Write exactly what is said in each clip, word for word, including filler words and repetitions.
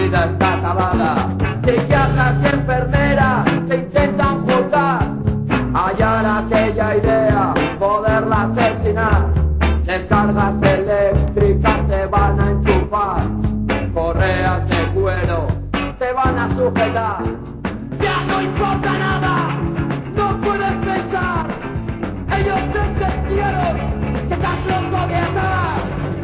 vida está acabada. Psiquiatras y enfermeras que intentan juzgar, hallar aquella idea, poderla asesinar. Descargas eléctricas te van a enchufar, correas de cuero te van a sujetar. Ya no importa nada, no puedes pensar. Ellos sentenciaron que estás loco de atar.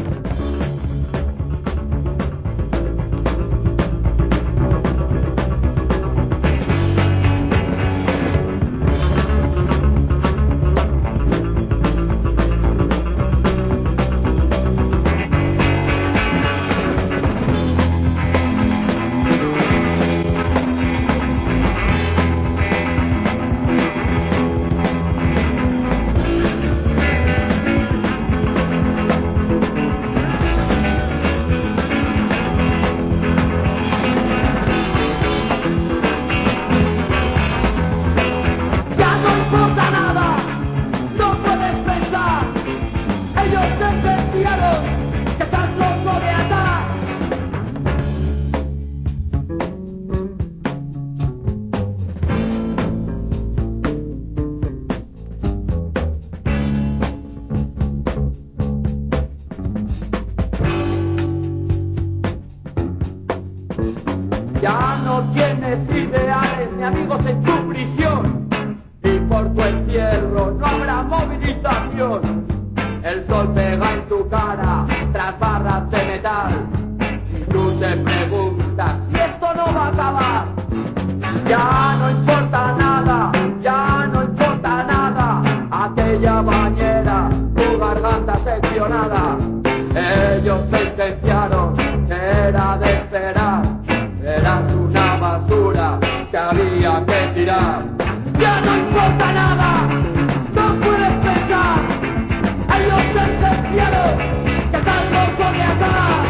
Ya no tienes ideales ni amigos en tu prisión, y por tu encierro no habrá movilización. El sol pega en tu cara tras barras de metal, y tú te preguntas si esto no va a acabar. Ya no importa nada, ya no importa nada, aquella bañera, tu garganta seccionada. Ellos sentenciaron que era de esperar, eras una basura que había que tirar. Ya no importa nada, no puedes pensar. Ellos sentenciaron que estás loco de atar.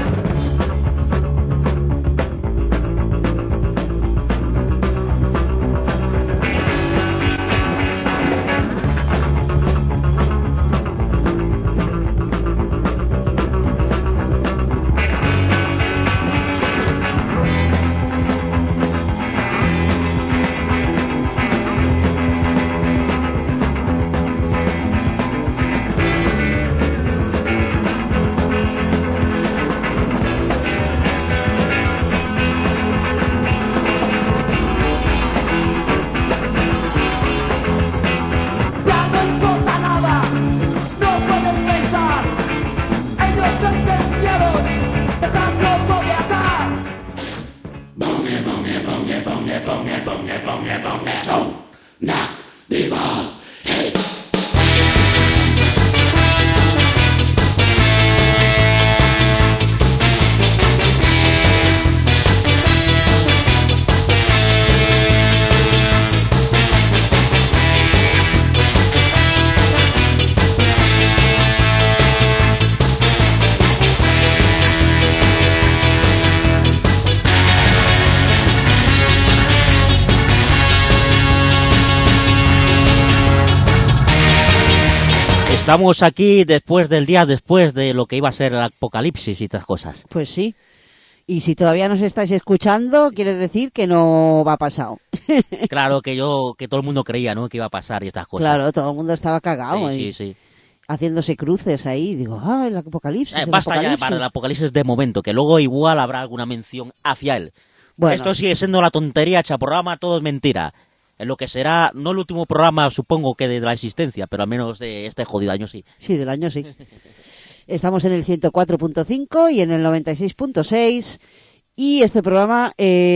Estamos aquí después del día después de lo que iba a ser el apocalipsis y estas cosas. Pues sí. Y si todavía nos estáis escuchando, quiere decir que no va a pasar. Claro, que yo, que todo el mundo creía, ¿no?, que iba a pasar y estas cosas. Claro, todo el mundo estaba cagado. Sí, y sí, sí. haciéndose cruces ahí. Digo, ah, el apocalipsis, Eh, el basta apocalipsis. ya para el apocalipsis de momento, que luego igual habrá alguna mención hacia él. Bueno. Esto sigue siendo la tontería hecha programa, todo es mentira. En lo que será, no el último programa, supongo que de la existencia, pero al menos de este jodido año sí. Sí, del año sí. Estamos en el ciento cuatro punto cinco y en el noventa y seis punto seis. Y este programa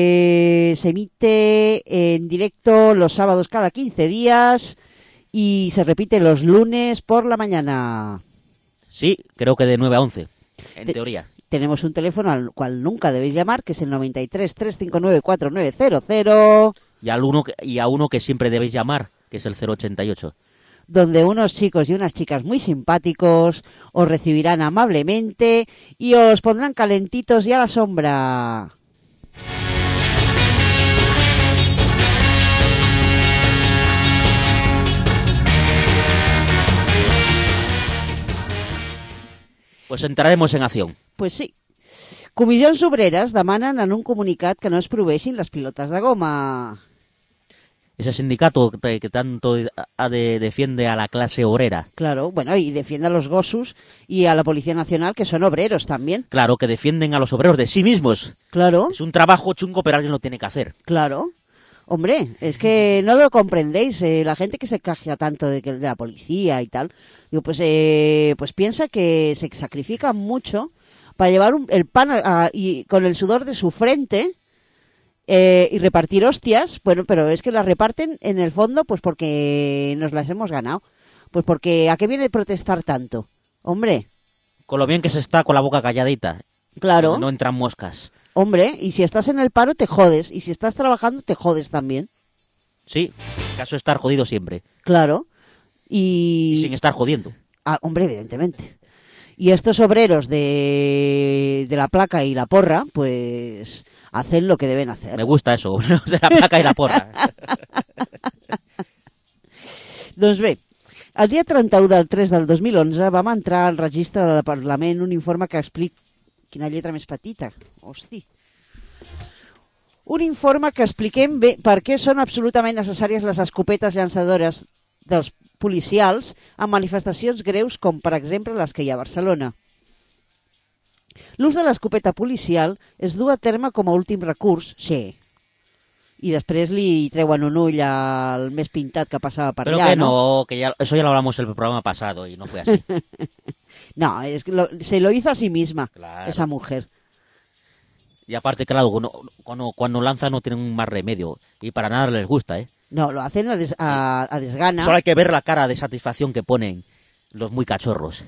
eh, se emite en directo los sábados cada quince días y se repite los lunes por la mañana. Sí, creo que de nueve a once, en Te- teoría. Tenemos un teléfono al cual nunca debéis llamar, que es el noventa y tres, trescientos cincuenta y nueve, cuarenta y nueve cero cero, Y, al uno que- y a uno que siempre debéis llamar, que es el cero ochenta y ocho. donde unos chicos y unas chicas muy simpáticos os recibirán amablemente y os pondrán calentitos y a la sombra. Pues entraremos en acción. Pues sí. Comissions Obreres demanen en un comunicat que no es prohibeixin les pilotes de goma. Ese sindicato que tanto a de, defiende a la clase obrera. Claro, bueno, y defiende a los Gossos y a la Policía Nacional, que son obreros también. Claro, que defienden a los obreros de sí mismos. Claro. Es un trabajo chungo, pero alguien lo tiene que hacer. Claro. Hombre, es que no lo comprendéis. Eh, la gente que se queja tanto de, que, de la policía y tal, digo, pues, eh, pues piensa que se sacrifican mucho para llevar un, el pan a, a, y con el sudor de su frente... Eh, y repartir hostias, bueno, pero es que las reparten en el fondo pues porque nos las hemos ganado. Pues porque ¿a qué viene protestar tanto? Hombre. Con lo bien que se está con la boca calladita. Claro. No entran moscas. Hombre, y si estás en el paro te jodes, y si estás trabajando te jodes también. Sí, caso es estar jodido siempre. Claro. Y... y sin estar jodiendo. Ah, hombre, evidentemente. Y estos obreros de, de la placa y la porra, pues... hacen lo que deben hacer. Me gusta eso, de la placa i la porra. Doncs bé, el dia trenta-u del tres del dos mil onze vam entrar al registre del Parlament un informe que explica... Quina lletra més petita, hosti. Un informe que expliquem bé per què són absolutament necessàries les escopetes llançadores dels policials en manifestacions greus com, per exemple, les que hi ha a Barcelona. L'ús de l'escopeta policial es du a terme com a últim recurs, sí. I després li treuen un ull al més pintat que passava per Pero allà, que ¿no? no, que ya, eso ya lo hablamos en el programa pasado y no fue así. No, es que lo, se lo hizo a sí misma, Claro. esa mujer. Y aparte, claro, cuando, cuando, cuando lanzan no tienen más remedio. Y para nada les gusta, ¿eh? No, lo hacen a, des, a, a desgana. Solo hay que ver la cara de satisfacción que ponen los muy cachorros.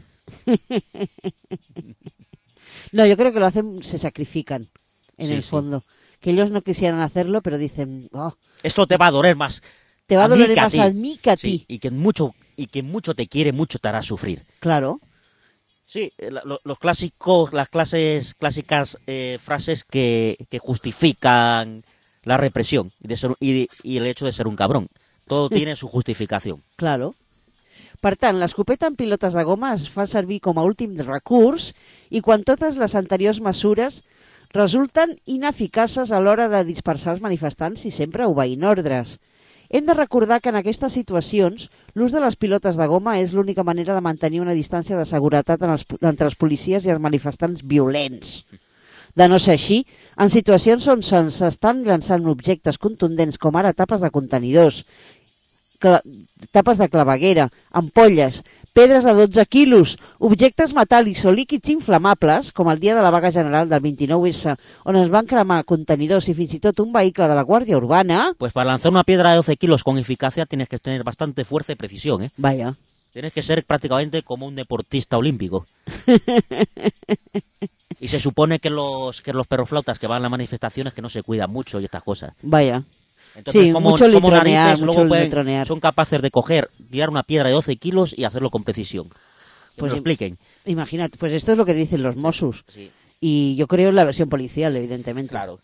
No, yo creo que lo hacen, se sacrifican, en Sí, el sí. fondo. Que ellos no quisieran hacerlo, pero dicen, oh, Esto te va a doler más. te va a mí doler que más ti. a mí que a Sí, ti. y que mucho y que mucho te quiere, mucho te hará sufrir. Claro, Sí, eh, la- lo- los clásicos, las clases, clásicas eh, frases que, que justifican la represión y, de ser, y, y el hecho de ser un cabrón. Todo tiene su justificación. claro. Per tant, l'escopeta en pilotes de goma es fa servir com a últim recurs i quan totes les anteriors mesures resulten ineficaces a l'hora de dispersar els manifestants i sempre obeint ordres. Hem de recordar que en aquestes situacions l'ús de les pilotes de goma és l'única manera de mantenir una distància de seguretat en els, entre els policies i els manifestants violents. De no ser així, en situacions on se'ns estan llançant objectes contundents com ara tapes de contenidors, cla- tapes de claveguera, ampolles, pedres de dotze quilos, objectes metàl·lics o líquids inflamables, com el dia de la vaga general del vint-i-nou esse, on es van cremar contenidors i fins i tot un vehicle de la Guàrdia Urbana... Pues para lanzar una piedra de doce kilos con eficacia tienes que tener bastante fuerza y precisión, ¿eh? Vaya. Tienes que ser prácticamente como un deportista olímpico. Y se supone que los que los perroflautas que van a las manifestaciones que no se cuidan mucho y estas cosas. Vaya. Entonces, Sí, como, mucho como litronear, narices, mucho luego pueden- litronear. son capaces de coger, tirar una piedra de doce kilos y hacerlo con precisión. Que Pues me lo im- expliquen. Imagínate, pues esto es lo que dicen los Mossos. Sí, Y yo creo en la versión policial, evidentemente. claro.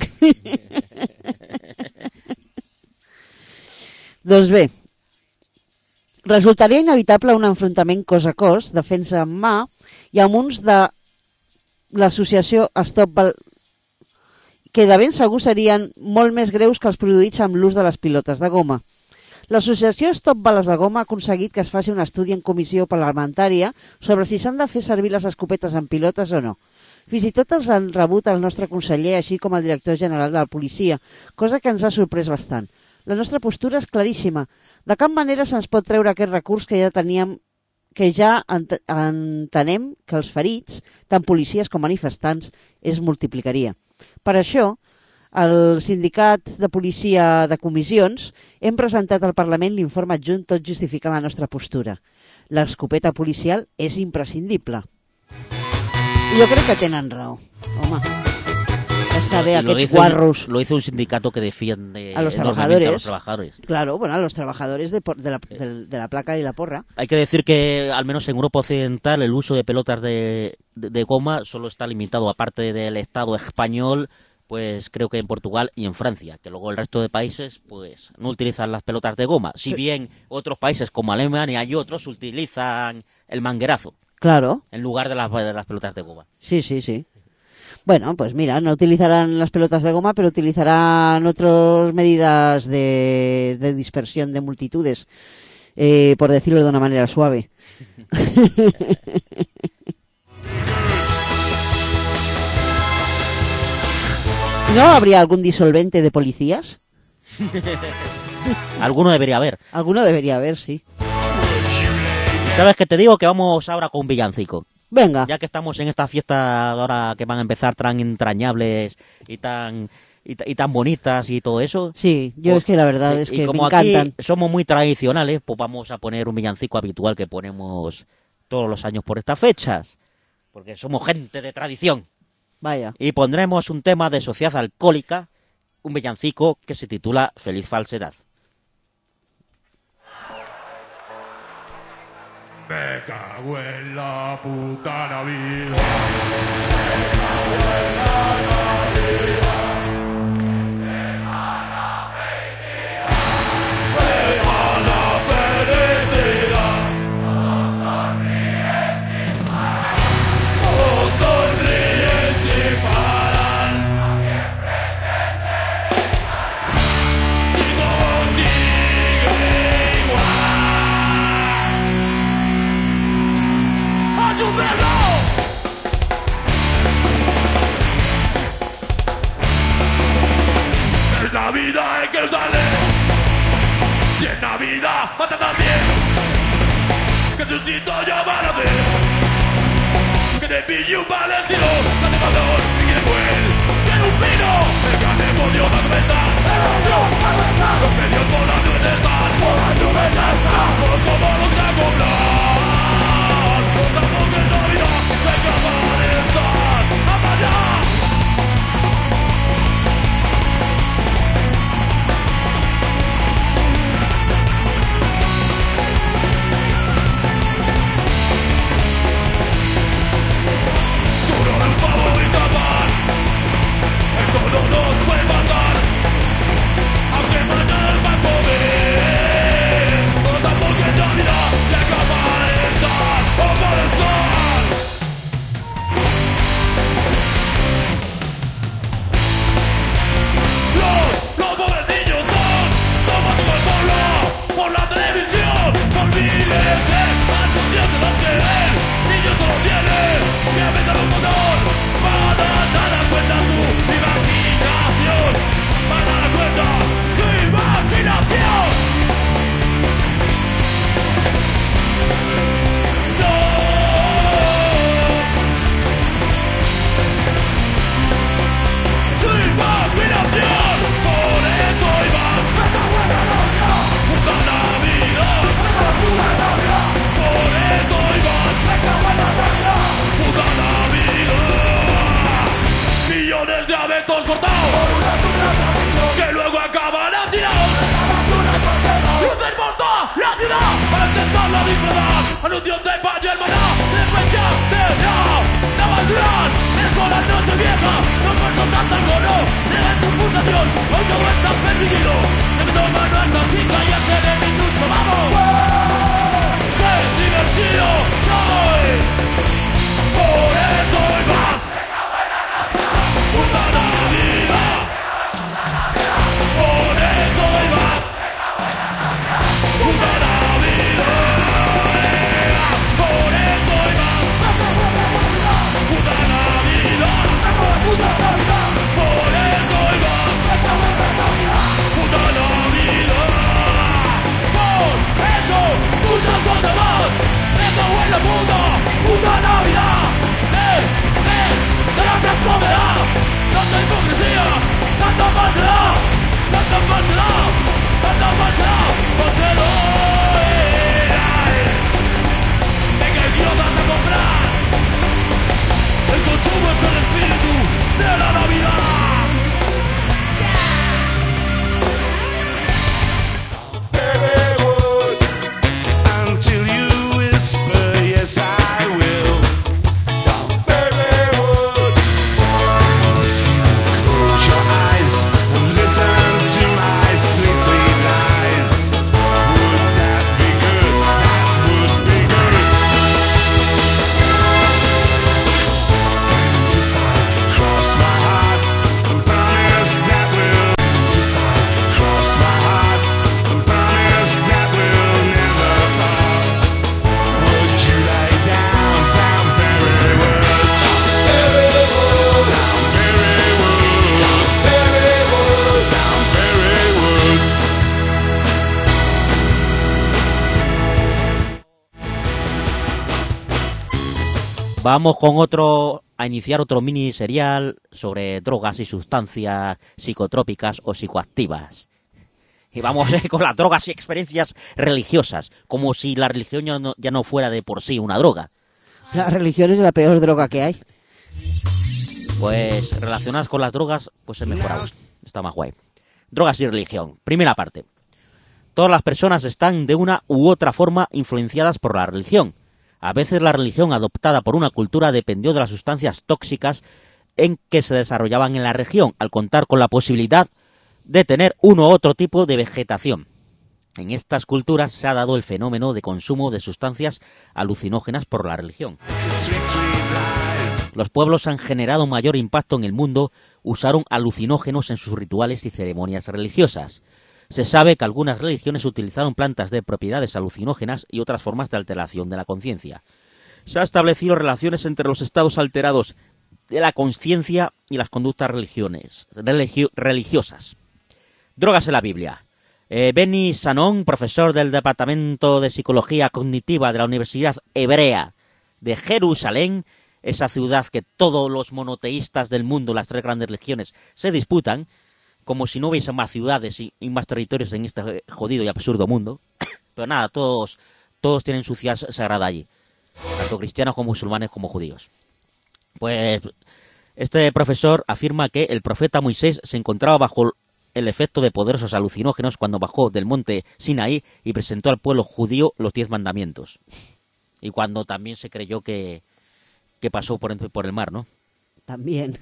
Doncs bé, resultaria inevitable un enfrontament cos a cos, defensa en mà, i amb uns de l'associació Stop Bal... que de ben segur serien molt més greus que els produïts amb l'ús de les pilotes de goma. L'associació Stop Bales de Goma ha aconseguit que es faci un estudi en comissió parlamentària sobre si s'han de fer servir les escopetes en pilotes o no. Fins i tot els han rebut el nostre conseller, així com el director general de la policia, cosa que ens ha sorprès bastant. La nostra postura és claríssima. De cap manera se'ns pot treure aquest recurs que ja teníem que ja ent entenem que els ferits, tant policies com manifestants, es multiplicaria. Per això, el sindicat de policia de comissions hem presentat al Parlament l'informe adjunt tot justificant la nostra postura. L'escopeta policial és imprescindible. I jo crec que tenen raó. Home, està bé Y lo aquests hizo un- guarros. Lo hizo un sindicato que defiende A los enormemente trabajadores. a los trabajadores. Claro, bueno, a los trabajadores de, por- de, la, del- de la placa y la porra. Hay que decir que, al menos en Europa Occidental, el uso de pelotas de, de, de goma solo está limitado, aparte del Estado español, pues creo que en Portugal y en Francia, que luego el resto de países pues no utilizan las pelotas de goma. Si bien otros países como Alemania y otros utilizan el manguerazo Claro, en lugar de las, de las pelotas de goma. sí, sí, sí. Bueno, pues mira, no utilizarán las pelotas de goma, pero utilizarán otras medidas de, de dispersión de multitudes, eh, por decirlo de una manera suave. ¿No habría algún disolvente de policías? Alguno debería haber. Alguno debería haber, sí. ¿Y sabes qué te digo? Que vamos ahora con un villancico. Venga. Ya que estamos en esta fiesta ahora que van a empezar tan entrañables y tan y, y tan bonitas y todo eso. Sí, yo pues, es que la verdad sí, es y que como me encantan. aquí somos muy tradicionales, pues vamos a poner un villancico habitual que ponemos todos los años por estas fechas. Porque somos gente de tradición. Vaya. Y pondremos un tema de sociedad alcohólica, un villancico que se titula Feliz Falsedad. Me cago en la puta Navidad. Navidad es que no sale, y en Navidad mata también. Que suscito yo van a hacer, que te pille un valentino, date valor y quiere cuel, quiere un vino, el gran demonio va a comenzar, los medios por las nubes están, por las nubes están, por como los dragos blan, los dragos de Navidad, venga a aparentar, a fallar. Eso no nos puede matar, aunque mañana va a comer. No tampoco en Navidad le acaba de estar o por estar. Los, los pobres niños son, somos todo el pueblo, por la televisión, por miles de anuncios de los que ven. Niños solo tienen que meter un motor para dar cuenta su imaginación, para dar cuenta su imaginación. No. Su imaginación, por eso iba puta Navidad, por eso ibas puta Navidad. Millones de abetos cortados que luego acaban atirados. Luces por toda la ciudad para intentarlo disfrazar. Anuncios de paz y hermana, frecuencia de la la bandera. Es con la noche vieja, los muertos saltan con no, llegan su fundación. Hoy todo está permitido. Le meto mano a esta chica y hacer el intruso, vamos. ¡Qué divertido soy! Por eso hay más. ¡Puta Navidad! Por eso hay más. ¡Puta Navidad! Por eso hay más. ¡Puta Navidad! Vamos con otro, a iniciar otro mini serial sobre drogas y sustancias psicotrópicas o psicoactivas. Y vamos con las drogas y experiencias religiosas, como si la religión ya no, ya no fuera de por sí una droga. La religión es la peor droga que hay. Pues relacionadas con las drogas, pues es mejor aún. Está más guay. Drogas y religión. Primera parte. Todas las personas están de una u otra forma influenciadas por la religión. A veces la religión adoptada por una cultura dependió de las sustancias tóxicas en que se desarrollaban en la región, al contar con la posibilidad de tener uno u otro tipo de vegetación. En estas culturas se ha dado el fenómeno de consumo de sustancias alucinógenas por la religión. Los pueblos han generado mayor impacto en el mundo, usaron alucinógenos en sus rituales y ceremonias religiosas. Se sabe que algunas religiones utilizaron plantas de propiedades alucinógenas y otras formas de alteración de la conciencia. Se han establecido relaciones entre los estados alterados de la conciencia y las conductas religiones, religio, religiosas. Drogas en la Biblia. Eh, Benny Sanon, profesor del Departamento de Psicología Cognitiva de la Universidad Hebrea de Jerusalén, esa ciudad que todos los monoteístas del mundo, las tres grandes religiones, se disputan, como si no hubiese más ciudades y, y más territorios en este jodido y absurdo mundo. Pero nada, todos, todos tienen su ciudad sagrada allí, tanto cristianos como musulmanes como judíos. Pues este profesor afirma que el profeta Moisés se encontraba bajo el efecto de poderosos alucinógenos cuando bajó del monte Sinaí y presentó al pueblo judío los diez mandamientos. Y cuando también se creyó que, que pasó por, por el mar, ¿no? También.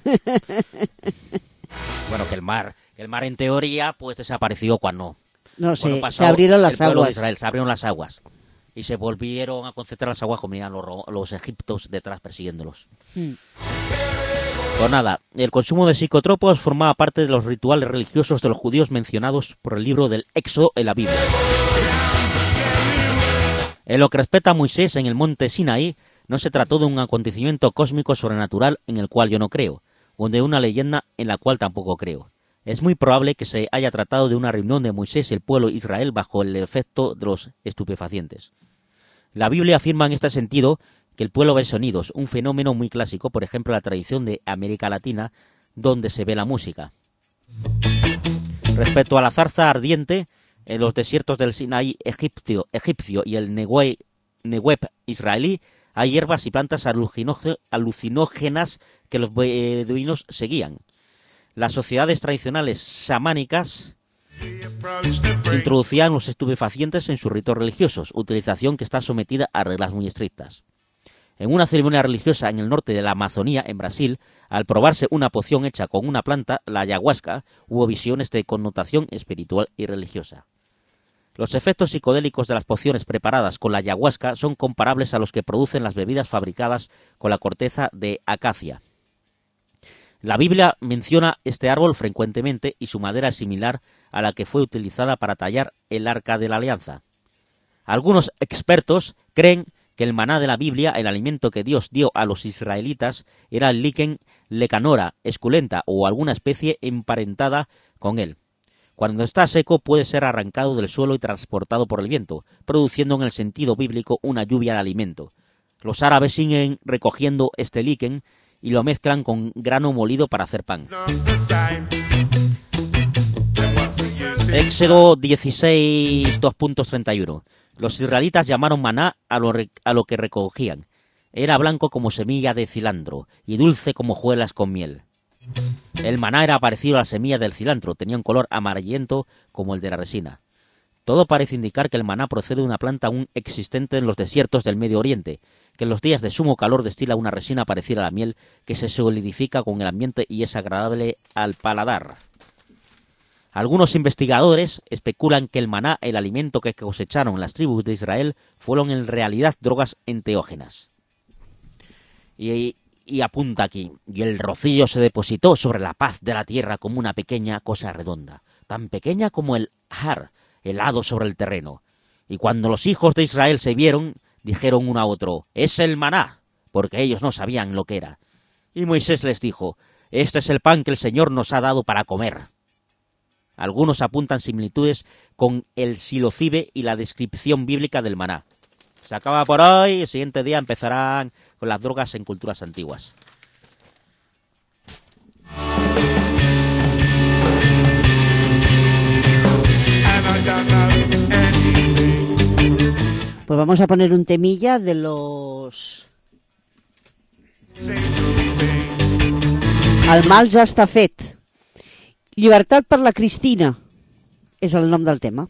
Bueno, que el mar, el mar en teoría, pues desapareció cuando... No sé, cuando pasó se abrieron las el pueblo aguas. de Israel, se abrieron las aguas. Y se volvieron a concentrar las aguas como iban los, los egiptos detrás persiguiéndolos. Hmm. Pues nada, el consumo de psicotrópicos formaba parte de los rituales religiosos de los judíos mencionados por el libro del Éxodo en la Biblia. En lo que respecta a Moisés en el monte Sinaí, no se trató de un acontecimiento cósmico sobrenatural en el cual yo no creo, o de una leyenda en la cual tampoco creo. Es muy probable que se haya tratado de una reunión de Moisés y el pueblo de Israel bajo el efecto de los estupefacientes. La Biblia afirma en este sentido que el pueblo ve sonidos, un fenómeno muy clásico, por ejemplo, la tradición de América Latina, donde se ve la música. Respecto a la zarza ardiente, en los desiertos del Sinaí egipcio, egipcio y el Negev, Negev israelí, hay hierbas y plantas alucinógenas que los beduinos seguían. Las sociedades tradicionales samánicas introducían los estupefacientes en sus ritos religiosos, utilización que está sometida a reglas muy estrictas. En una ceremonia religiosa en el norte de la Amazonía, en Brasil, al probarse una poción hecha con una planta, la ayahuasca, hubo visiones de connotación espiritual y religiosa. Los efectos psicodélicos de las pociones preparadas con la ayahuasca son comparables a los que producen las bebidas fabricadas con la corteza de acacia. La Biblia menciona este árbol frecuentemente y su madera es similar a la que fue utilizada para tallar el Arca de la Alianza. Algunos expertos creen que el maná de la Biblia, el alimento que Dios dio a los israelitas, era el liquen lecanora, esculenta o alguna especie emparentada con él. Cuando está seco puede ser arrancado del suelo y transportado por el viento, produciendo en el sentido bíblico una lluvia de alimento. Los árabes siguen recogiendo este liquen y lo mezclan con grano molido para hacer pan. Éxodo dieciséis, dos punto treinta y uno. Los israelitas llamaron maná a lo, a lo que recogían. Era blanco como semilla de cilantro y dulce como hojuelas con miel. El maná era parecido a la semilla del cilantro, tenía un color amarillento como el de la resina. Todo parece indicar que el maná procede de una planta aún existente en los desiertos del Medio Oriente, que en los días de sumo calor destila una resina parecida a la miel que se solidifica con el ambiente y es agradable al paladar. Algunos investigadores especulan que el maná, el alimento que cosecharon las tribus de Israel, fueron en realidad drogas enteógenas. Y, y apunta aquí, y el rocío se depositó sobre la paz de la tierra como una pequeña cosa redonda, tan pequeña como el har, helado sobre el terreno. Y cuando los hijos de Israel se vieron, dijeron uno a otro, «Es el maná», porque ellos no sabían lo que era. Y Moisés les dijo, «Este es el pan que el Señor nos ha dado para comer». Algunos apuntan similitudes con el silocibe y la descripción bíblica del maná. Se acaba por hoy, el siguiente día empezarán con las drogas en culturas antiguas. Pues vamos a poner un temilla de los... El mal ja està fet. Llibertat per la Cristina és el nom del tema.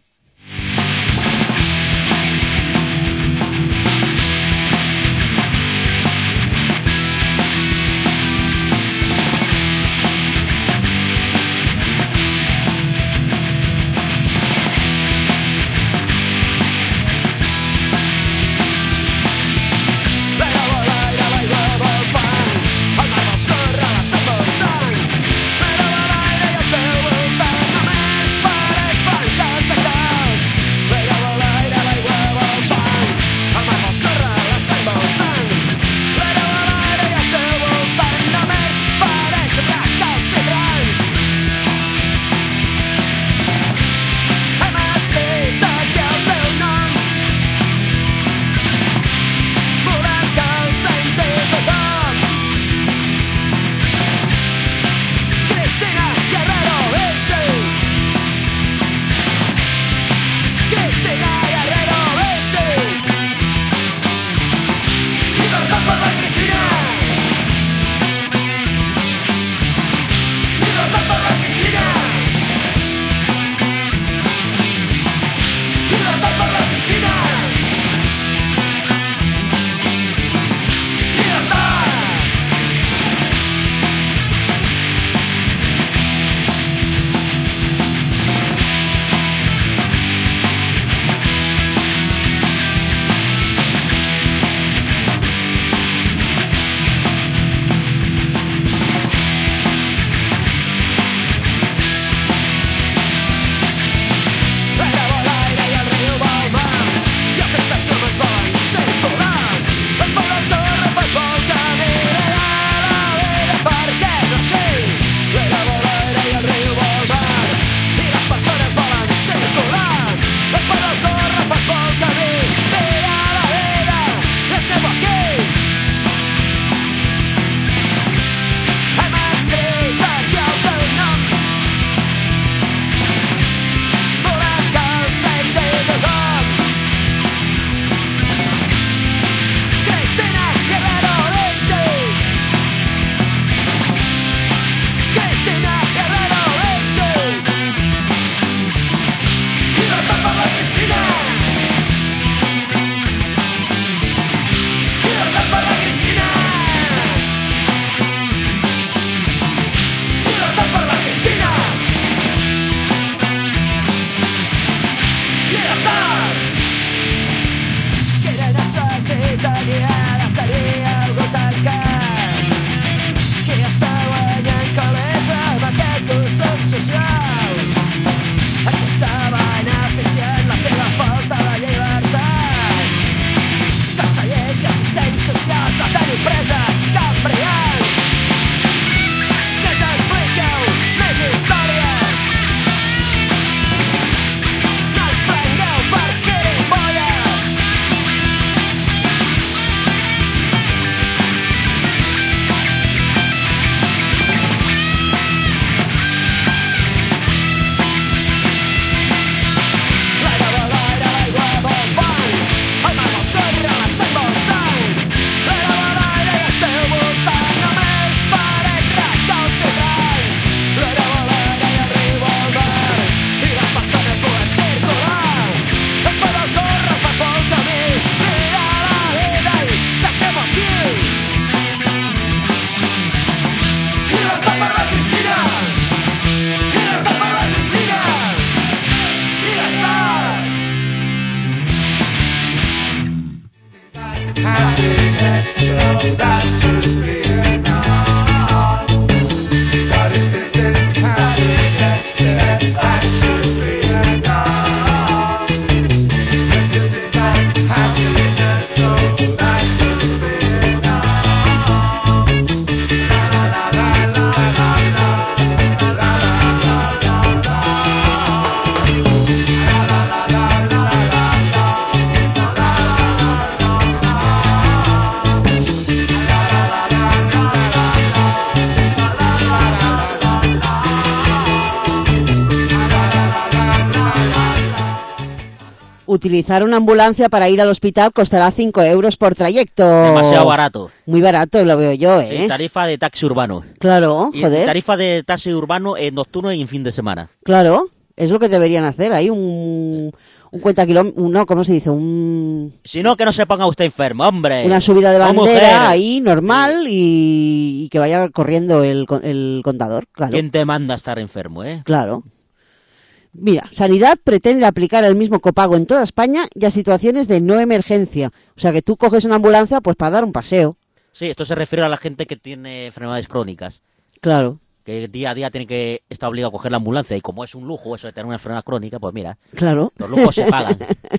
Utilizar una ambulancia para ir al hospital costará cinco euros por trayecto. Demasiado barato. Muy barato, lo veo yo, ¿eh? Sí, tarifa de taxi urbano. Claro, Y joder. tarifa de taxi urbano en nocturno y en fin de semana. Claro, es lo que deberían hacer. Hay un, un cuenta kilómetros, no, ¿cómo se dice? Un, Si no, que no se ponga usted enfermo, hombre. una subida de No, bandera mujer. ahí, normal, y, y que vaya corriendo el, con- el contador, claro. ¿Quién te manda a estar enfermo, eh? Claro. Mira, Sanidad pretende aplicar el mismo copago en toda España y a situaciones de no emergencia. O sea, que tú coges una ambulancia pues para dar un paseo. Sí, esto se refiere a la gente que tiene enfermedades crónicas. Claro, Que día a día tiene que estar obligado a coger la ambulancia. Y como es un lujo eso de tener una enfermedad crónica, pues mira, claro. los lujos se pagan.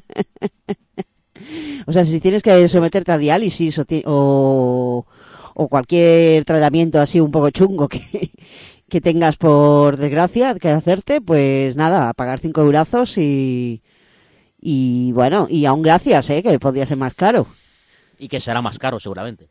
O sea, si tienes que someterte a diálisis o, ti- o, o cualquier tratamiento así un poco chungo que, que tengas por desgracia que hacerte, pues nada, a pagar cinco eurazos y, y bueno, y aún gracias, ¿eh? Que podría ser más caro. Y que será más caro, seguramente.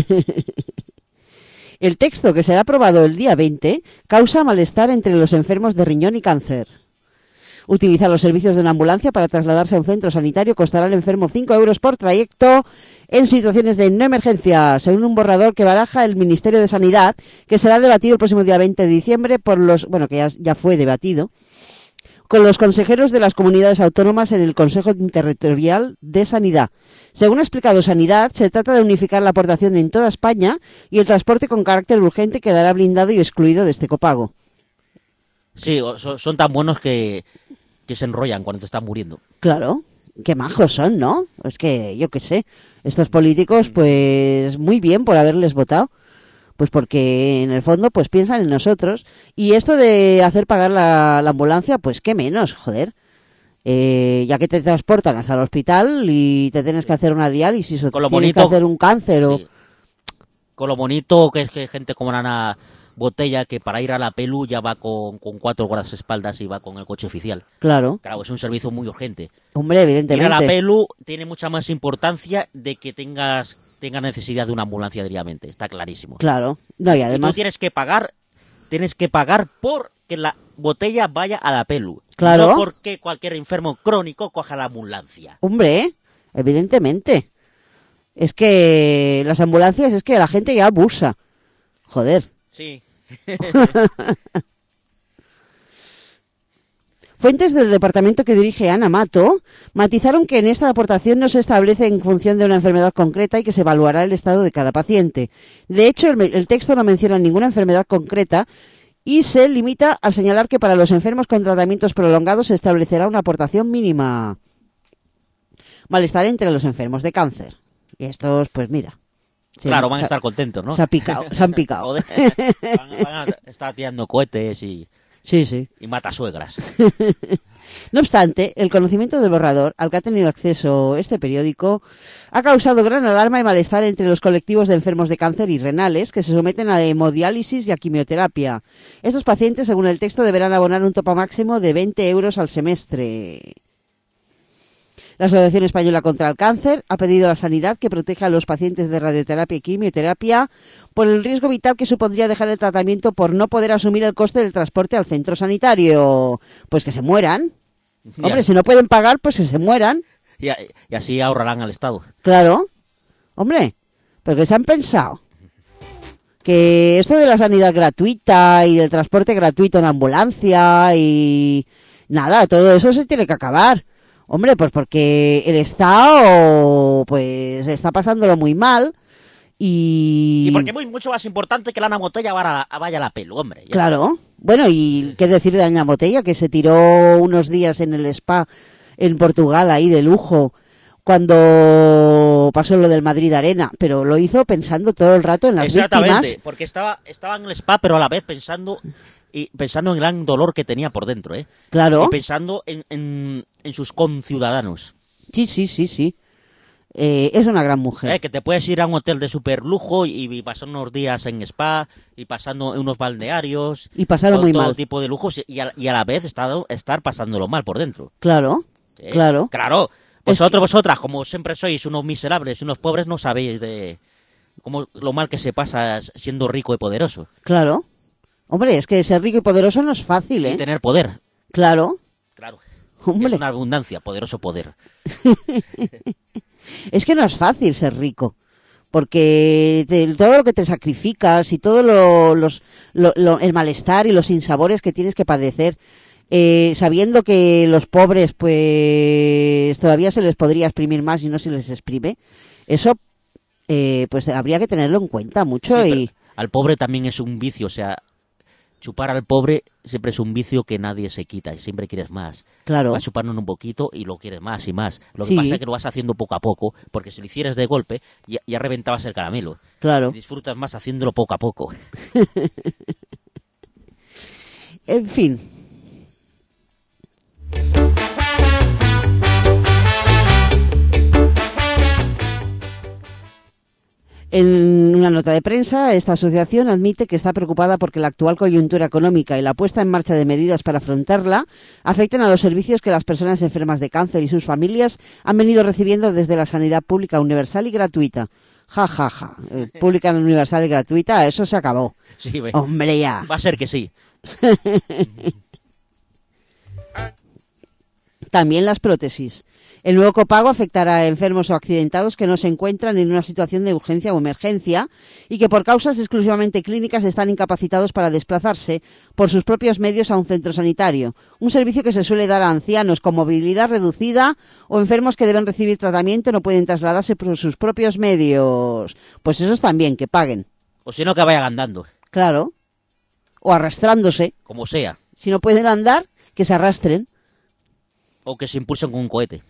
El texto, que será aprobado el día veinte, causa malestar entre los enfermos de riñón y cáncer. Utilizar los servicios de una ambulancia para trasladarse a un centro sanitario costará al enfermo cinco euros por trayecto en situaciones de no emergencia, según un borrador que baraja el Ministerio de Sanidad, que será debatido el próximo día veinte de diciembre por los, bueno, que ya, ya fue debatido, con los consejeros de las comunidades autónomas en el Consejo Interterritorial de Sanidad. Según ha explicado Sanidad, se trata de unificar la aportación en toda España y el transporte con carácter urgente quedará blindado y excluido de este copago. Sí, o- so- son tan buenos que, que se enrollan cuando te están muriendo. Claro, qué majos son, ¿no? Es que, yo qué sé, estos políticos, pues muy bien por haberles votado. Pues porque en el fondo pues piensan en nosotros. Y esto de hacer pagar la, la ambulancia, pues qué menos, joder. Eh, ya que te transportan hasta el hospital y te tienes que hacer una diálisis o Con lo tienes bonito- que hacer un cáncer o... Sí. Con lo bonito que es que hay gente como Ana Botella que para ir a la Pelu ya va con, con cuatro guardaespaldas y va con el coche oficial. Claro, Claro, es un servicio muy urgente. hombre, Ir a la evidentemente. Pelu tiene mucha más importancia de que tengas tenga necesidad de una ambulancia diariamente, está clarísimo. Claro, no, y Y además... tú tienes que pagar, tienes que pagar por que la botella vaya a la Pelu. Claro. No porque cualquier enfermo crónico coja la ambulancia. Hombre, evidentemente. Es que las ambulancias, es que la gente ya abusa. Joder. Sí. Fuentes del departamento que dirige Ana Mato matizaron que en esta aportación no se establece en función de una enfermedad concreta y que se evaluará el estado de cada paciente. De hecho, el, el texto no menciona ninguna enfermedad concreta y se limita a señalar que para los enfermos con tratamientos prolongados se establecerá una aportación mínima. Malestar entre los enfermos de cáncer. Y estos, pues mira. se- Claro, van a se- estar contentos, ¿no? Se ha picado, se han picado. Joder, van, van a estar tirando cohetes y, Sí, sí. y matasuegras. No obstante, el conocimiento del borrador, al que ha tenido acceso este periódico, ha causado gran alarma y malestar entre los colectivos de enfermos de cáncer y renales que se someten a hemodiálisis y a quimioterapia. Estos pacientes, según el texto, deberán abonar un tope máximo de veinte euros al semestre. La Asociación Española contra el Cáncer ha pedido a la Sanidad que proteja a los pacientes de radioterapia y quimioterapia por el riesgo vital que supondría dejar el tratamiento por no poder asumir el coste del transporte al centro sanitario. Pues que se mueran. Hombre, Ya. si no pueden pagar, pues que se mueran. Y, a- y así ahorrarán al Estado. Claro. Hombre, porque se han pensado que esto de la sanidad gratuita y del transporte gratuito en ambulancia y nada, todo eso se tiene que acabar. Hombre, pues porque el Estado pues está pasándolo muy mal y... Y porque es muy, mucho más importante que la Ana Botella vaya a la, vaya a la Pelu, hombre. Ya Claro. Bueno, y qué decir de Ana Botella, que se tiró unos días en el spa en Portugal ahí de lujo cuando pasó lo del Madrid Arena, pero lo hizo pensando todo el rato en las Exactamente, víctimas. porque estaba, estaba en el spa, pero a la vez pensando y pensando en el gran dolor que tenía por dentro, ¿eh? Claro. Y pensando en, en, en sus conciudadanos. Sí, sí, sí, sí. Eh, es una gran mujer. ¿Eh? Que te puedes ir a un hotel de super lujo y, y pasar unos días en spa y pasando en unos balnearios. Y pasarlo con muy todo mal. tipo de lujos y a, y a la vez estar, estar pasándolo mal por dentro. Claro, ¿Eh? claro. Claro. Vosotros, vosotras, como siempre sois unos miserables y unos pobres, no sabéis de cómo lo mal que se pasa siendo rico y poderoso. Claro. Hombre, es que ser rico y poderoso no es fácil, ¿eh? Y tener poder. Claro. Claro. Hombre. Es una abundancia, poderoso poder. Es que no es fácil ser rico, porque te, todo lo que te sacrificas y todo lo, los, lo, lo, el malestar y los sinsabores que tienes que padecer, eh, sabiendo que los pobres pues todavía se les podría exprimir más y no se les exprime, eso eh, pues habría que tenerlo en cuenta mucho. Sí, y al pobre también es un vicio, o sea, chupar al pobre siempre es un vicio que nadie se quita y siempre quieres más. claro, Vas chupando un poquito y lo quieres más y más. Lo que Sí. pasa es que lo vas haciendo poco a poco, porque si lo hicieras de golpe, ya, ya reventabas el caramelo. claro. Y disfrutas más haciéndolo poco a poco. En fin. En una nota de prensa, esta asociación admite que está preocupada porque la actual coyuntura económica y la puesta en marcha de medidas para afrontarla afecten a los servicios que las personas enfermas de cáncer y sus familias han venido recibiendo desde la sanidad pública universal y gratuita. Ja, ja, ja. Eh, Pública universal y gratuita, eso se acabó. Sí, ve. Hombre, ya. Va a ser que sí. También las prótesis. El nuevo copago afectará a enfermos o accidentados que no se encuentran en una situación de urgencia o emergencia y que por causas exclusivamente clínicas están incapacitados para desplazarse por sus propios medios a un centro sanitario. Un servicio que se suele dar a ancianos con movilidad reducida o enfermos que deben recibir tratamiento y no pueden trasladarse por sus propios medios. Pues esos también, que paguen. O si no, que vayan andando. Claro. O arrastrándose. Como sea. Si no pueden andar, que se arrastren. O que se impulsen con un cohete.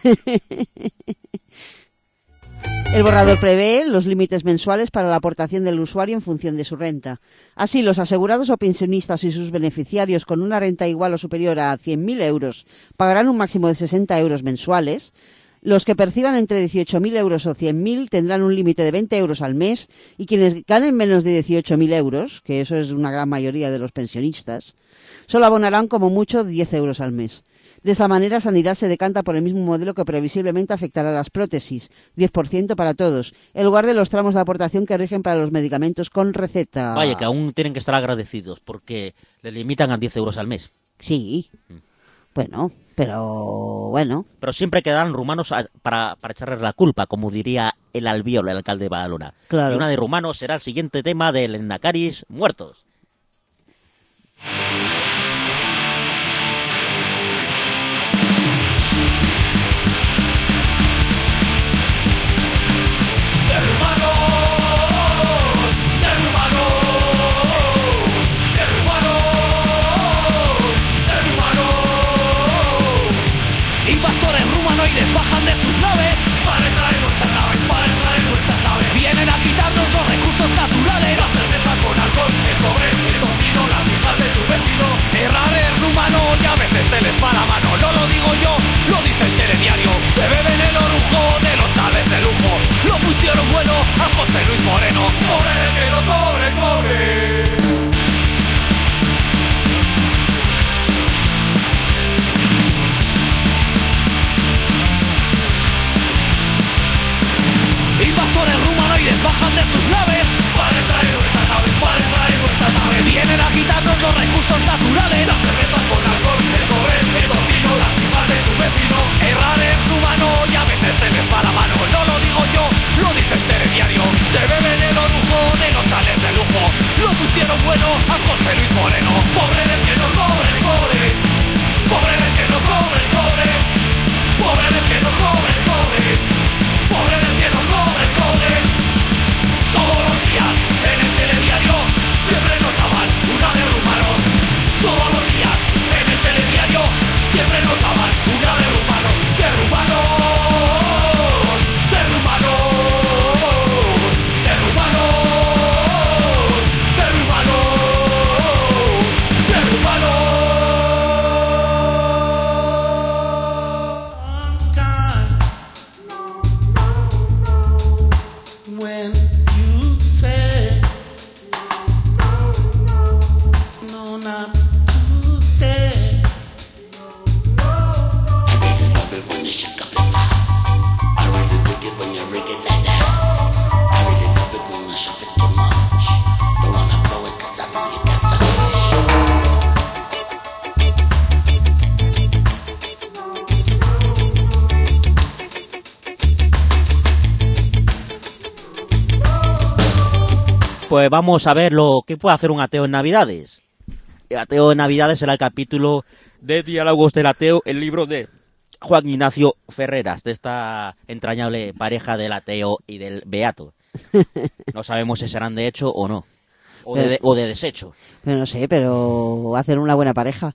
El borrador prevé los límites mensuales para la aportación del usuario en función de su renta. Así, los asegurados o pensionistas y sus beneficiarios con una renta igual o superior a cien mil euros pagarán un máximo de sesenta euros mensuales. Los que perciban entre dieciocho mil euros o cien mil tendrán un límite de veinte euros al mes y quienes ganen menos de dieciocho mil euros, que eso es una gran mayoría de los pensionistas, solo abonarán como mucho diez euros al mes. De esta manera, Sanidad se decanta por el mismo modelo que previsiblemente afectará a las prótesis, diez por ciento para todos, en lugar de los tramos de aportación que rigen para los medicamentos con receta. Vaya, que aún tienen que estar agradecidos porque les limitan a diez euros al mes. Sí, bueno, pero bueno. Pero siempre quedan rumanos a- para, para echarles la culpa, como diría el Albiol, el alcalde de Badalona. Claro. Y una de rumanos será el siguiente tema del Endakaris muertos. Invasores rumanoides bajan de sus naves para entrar en nuestras naves, para entrar en nuestras naves. Vienen a quitarnos los recursos naturales. La cerveza con alcohol, el cobre, el tocino, las hijas de tu vecino. Errar es rumano y a veces se les va la mano. No lo digo yo, lo dice el telediario. Se beben el orujo de los chales de lujo. Lo pusieron bueno a José Luis Moreno. Pobre el que no cobre, cobre. Invasores rumanoides bajan de sus naves para entrar en nuestras naves, para entrar en nuestras naves. Vienen a quitarnos los recursos naturales. La cerveza con alcohol, el cobre, el tocino, las hijas de tu vecino. Errar es rumano y a veces se les va la mano. No lo digo yo, lo dice el telediario. Se beben el orujo de los chales de lujo. Lo pusieron bueno a José Luis Moreno. Pobre del que no cobre el cobre. Pobre del que no cobre el cobre. Pobre del que no cobre el cobre. Pobre del que no cobre el cobre. Todo pues vamos a ver lo que puede hacer un ateo en Navidades. El ateo en Navidades será el capítulo de Diálogos del Ateo, el libro de Juan Ignacio Ferreras, de esta entrañable pareja del ateo y del beato. No sabemos si serán de hecho o no, o de, o de desecho. Pero no sé, pero hacen una buena pareja.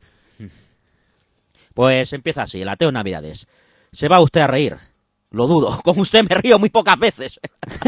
Pues empieza así, el ateo en Navidades. Se va usted a reír. Lo dudo, con usted me río muy pocas veces.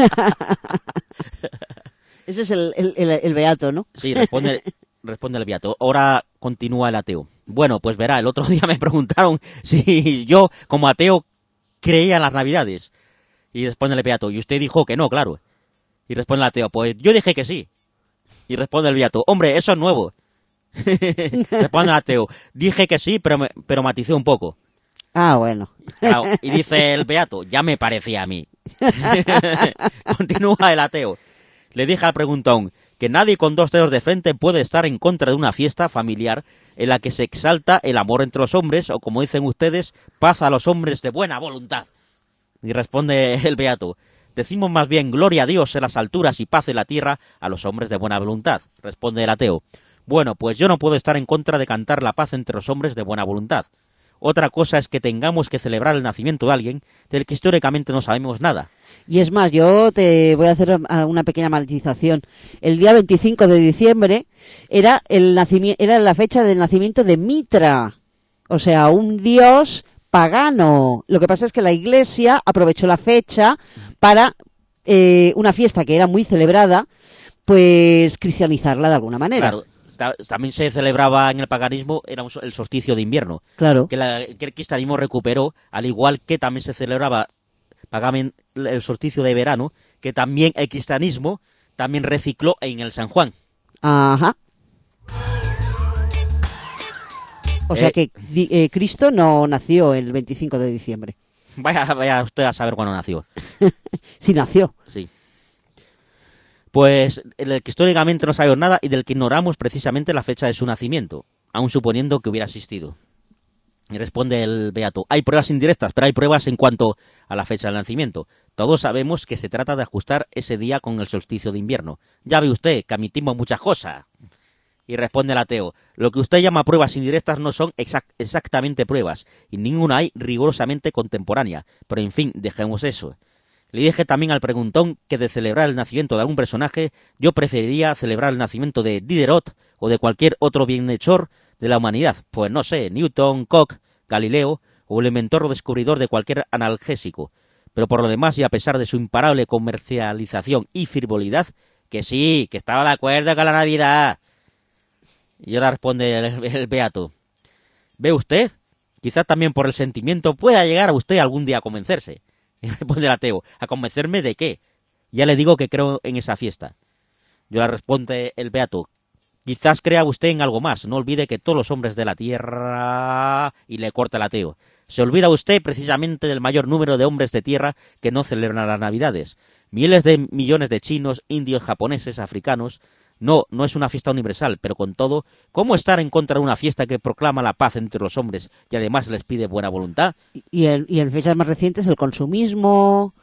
Ese es el, el, el, el beato, ¿no? Sí, responde, responde el beato. Ahora continúa el ateo. Bueno, pues verá, el otro día me preguntaron si yo, como ateo, creía en las Navidades. Y responde el beato, y usted dijo que no, claro. Y responde el ateo, pues yo dije que sí. Y responde el beato, hombre, eso es nuevo. Responde el ateo, dije que sí, pero, me, pero maticé un poco. Ah, bueno. Claro, y dice el beato, ya me parecía a mí. Continúa el ateo. Le dije al preguntón que nadie con dos dedos de frente puede estar en contra de una fiesta familiar en la que se exalta el amor entre los hombres, o como dicen ustedes, paz a los hombres de buena voluntad. Y responde el beato, decimos más bien gloria a Dios en las alturas y paz en la tierra a los hombres de buena voluntad. Responde el ateo, bueno, pues yo no puedo estar en contra de cantar la paz entre los hombres de buena voluntad. Otra cosa es que tengamos que celebrar el nacimiento de alguien del que históricamente no sabemos nada. Y es más, yo te voy a hacer una pequeña matización. El día veinticinco de diciembre era, el nacimiento, era la fecha del nacimiento de Mitra, o sea, un dios pagano. Lo que pasa es que la Iglesia aprovechó la fecha para eh, una fiesta que era muy celebrada, pues cristianizarla de alguna manera. Claro. También se celebraba en el paganismo, era el solsticio de invierno, claro, que, la, que el cristianismo recuperó, al igual que también se celebraba pagamen, el solsticio de verano, que también el cristianismo también recicló en el San Juan. Ajá. O eh, sea que eh, Cristo no nació el veinticinco de diciembre. Vaya, vaya usted a saber cuándo nació. Sí, nació. Sí. Pues del que históricamente no sabemos nada y del que ignoramos precisamente la fecha de su nacimiento, aun suponiendo que hubiera existido. Y responde el beato, hay pruebas indirectas, pero hay pruebas en cuanto a la fecha del nacimiento. Todos sabemos que se trata de ajustar ese día con el solsticio de invierno. Ya ve usted que admitimos muchas cosas. Y responde el ateo, lo que usted llama pruebas indirectas no son exact exactamente pruebas, y ninguna hay rigurosamente contemporánea. Pero en fin, dejemos eso. Le dije también al preguntón que de celebrar el nacimiento de algún personaje, yo preferiría celebrar el nacimiento de Diderot o de cualquier otro bienhechor de la humanidad. Pues no sé, Newton, Koch, Galileo o el inventor o descubridor de cualquier analgésico. Pero por lo demás, y a pesar de su imparable comercialización y frivolidad, que sí, que estaba de acuerdo con la Navidad. Y ahora responde el, el beato. ¿Ve usted? Quizá también por el sentimiento pueda llegar a usted algún día a convencerse. Y responde el ateo, ¿a convencerme de qué? Ya le digo que creo en esa fiesta. Yo le responde el beato, quizás crea usted en algo más, no olvide que todos los hombres de la tierra... Y le corta el ateo. Se olvida usted precisamente del mayor número de hombres de tierra que no celebran las Navidades. Miles de millones de chinos, indios, japoneses, africanos... No, no es una fiesta universal, pero con todo, ¿cómo estar en contra de una fiesta que proclama la paz entre los hombres y además les pide buena voluntad? Y en, y en fechas más recientes el consumismo,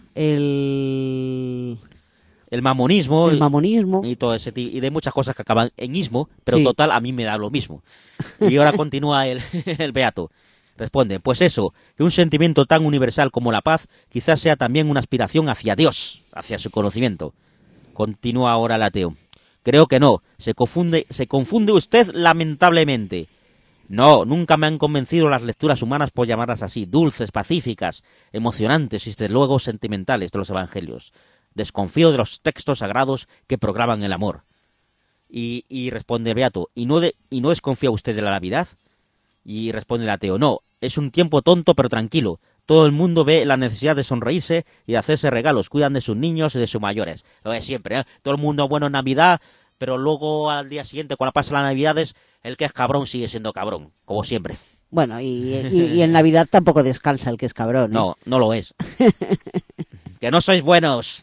el... El mamonismo. El mamonismo. Y, y todo ese tipo, y de muchas cosas que acaban en ismo, pero sí. Total a mí me da lo mismo. Y ahora continúa el, el beato. Responde, pues eso, que un sentimiento tan universal como la paz quizás sea también una aspiración hacia Dios, hacia su conocimiento. Continúa ahora el ateo. Creo que no, se confunde, se confunde usted lamentablemente. No, nunca me han convencido las lecturas humanas, por llamarlas así, dulces, pacíficas, emocionantes y desde luego sentimentales de los evangelios. Desconfío de los textos sagrados que proclaman el amor. Y, y responde el beato, ¿y no, de, ¿y no desconfía usted de la Navidad? Y responde el ateo, no, es un tiempo tonto pero tranquilo. Todo el mundo ve la necesidad de sonreírse y de hacerse regalos. Cuidan de sus niños y de sus mayores. Lo de siempre, ¿eh? Todo el mundo bueno en Navidad, pero luego al día siguiente, cuando pasa las Navidades, el que es cabrón sigue siendo cabrón, como siempre. Bueno, y, y, y en Navidad tampoco descansa el que es cabrón, ¿eh? No, no lo es. ¡Que no sois buenos!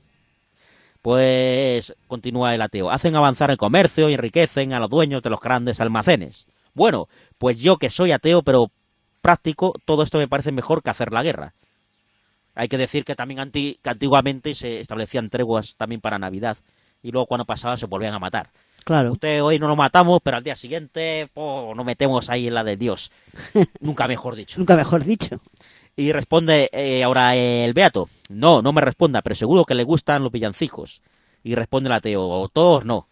Pues, continúa el ateo, hacen avanzar el comercio y enriquecen a los dueños de los grandes almacenes. Bueno, pues yo que soy ateo, pero práctico, todo esto me parece mejor que hacer la guerra. Hay que decir que también anti, que antiguamente se establecían treguas también para Navidad y luego cuando pasaba se volvían a matar. Claro. Usted hoy no lo matamos, pero al día siguiente pues, nos metemos ahí en la de Dios. Nunca mejor dicho. Nunca mejor dicho. Y responde eh, ahora el beato. No, no me responda, pero seguro que le gustan los villancicos. Y responde el ateo. Todos no.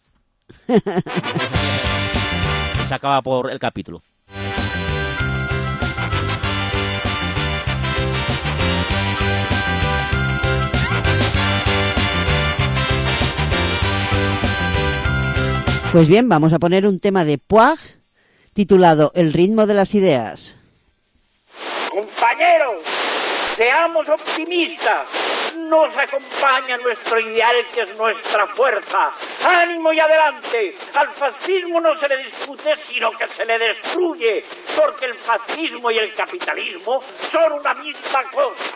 Y se acaba por el capítulo. Pues bien, vamos a poner un tema de Puig titulado El ritmo de las ideas. Compañeros, seamos optimistas. Nos acompaña nuestro ideal, que es nuestra fuerza. ¡Ánimo y adelante! Al fascismo no se le discute, sino que se le destruye, porque el fascismo y el capitalismo son una misma cosa.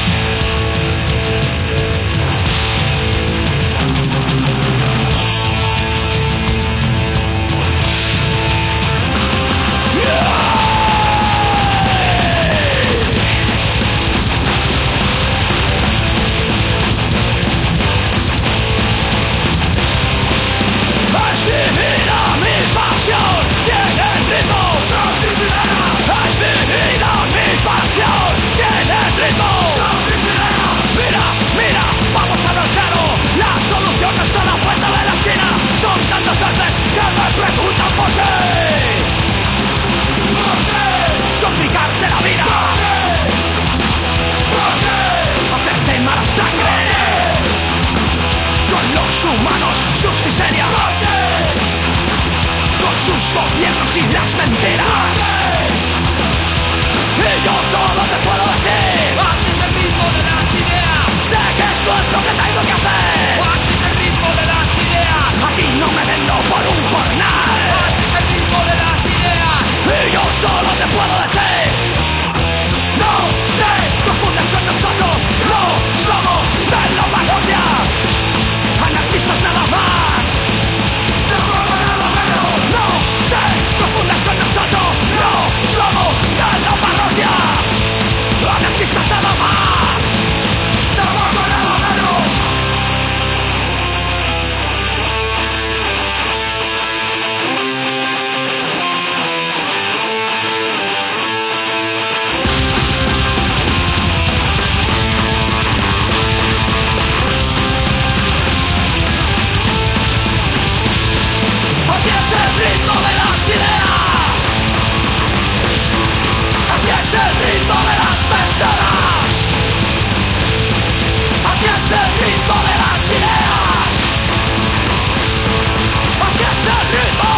Humanos, sus miserias, con sus gobiernos y las mentiras. Y yo solo te puedo decir, haces el ritmo de las ideas. Sé que esto es lo que tengo que hacer. Haces el ritmo de las ideas. Aquí no me vendo por un jornal. Haces el ritmo de las ideas. Y yo solo te puedo decir, no te confundas con nosotros. No somos de la vanguardia. Anarquistas nada más. Tampoco nada menos. No te confundas con nosotros. No somos de la parroquia. Anarquistas nada más. Tampoco nada menos. Así es el ritmo de las ideas. Así es el ritmo de las personas. Así es el ritmo de las ideas. Así es el ritmo.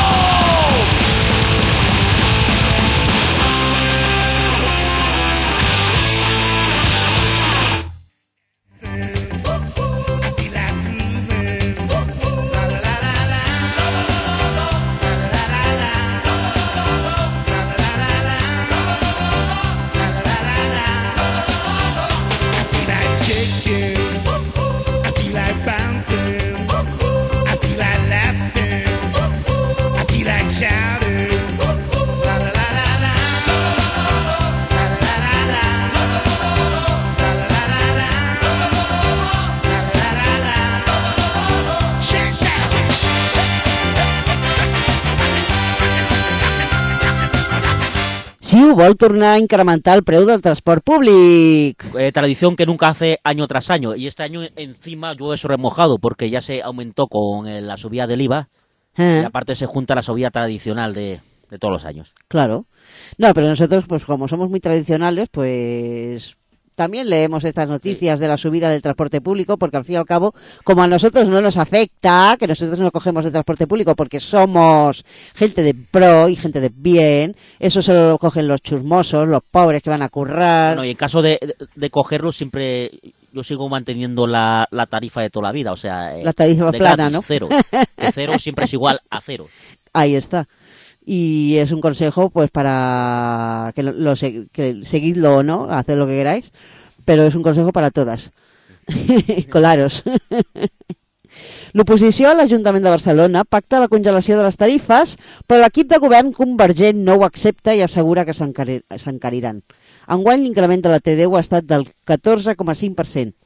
CiU vol tornar a incrementar el preu del transport públic. Eh, tradición que nunca hace año tras año. Y este año encima llueve sobre mojado porque ya se aumentó con eh, la subida del I V A. ¿Eh? Y aparte se junta la subida tradicional de, de todos los años. Claro. No, pero nosotros, pues como somos muy tradicionales, pues también leemos estas noticias de la subida del transporte público, porque al fin y al cabo, como a nosotros no nos afecta, que nosotros no cogemos el transporte público porque somos gente de pro y gente de bien, eso solo lo cogen los chusmosos, los pobres que van a currar. Bueno, y en caso de, de, de cogerlo, siempre yo sigo manteniendo la, la tarifa de toda la vida, o sea, la tarifa de plana, gratis, ¿no? Cero. Que cero siempre es igual a cero. Ahí está. Y es un consejo, pues, para que lo, lo que seguidlo o no, haced lo que queráis, pero es un consejo para todas. Claros. L'oposició a l'Ajuntament de Barcelona pacta la congelació de les tarifes, però l'equip de govern convergent no ho accepta i assegura que s'encariran. Enguany l'increment de la T D U ha estat del catorze coma cinc per cent.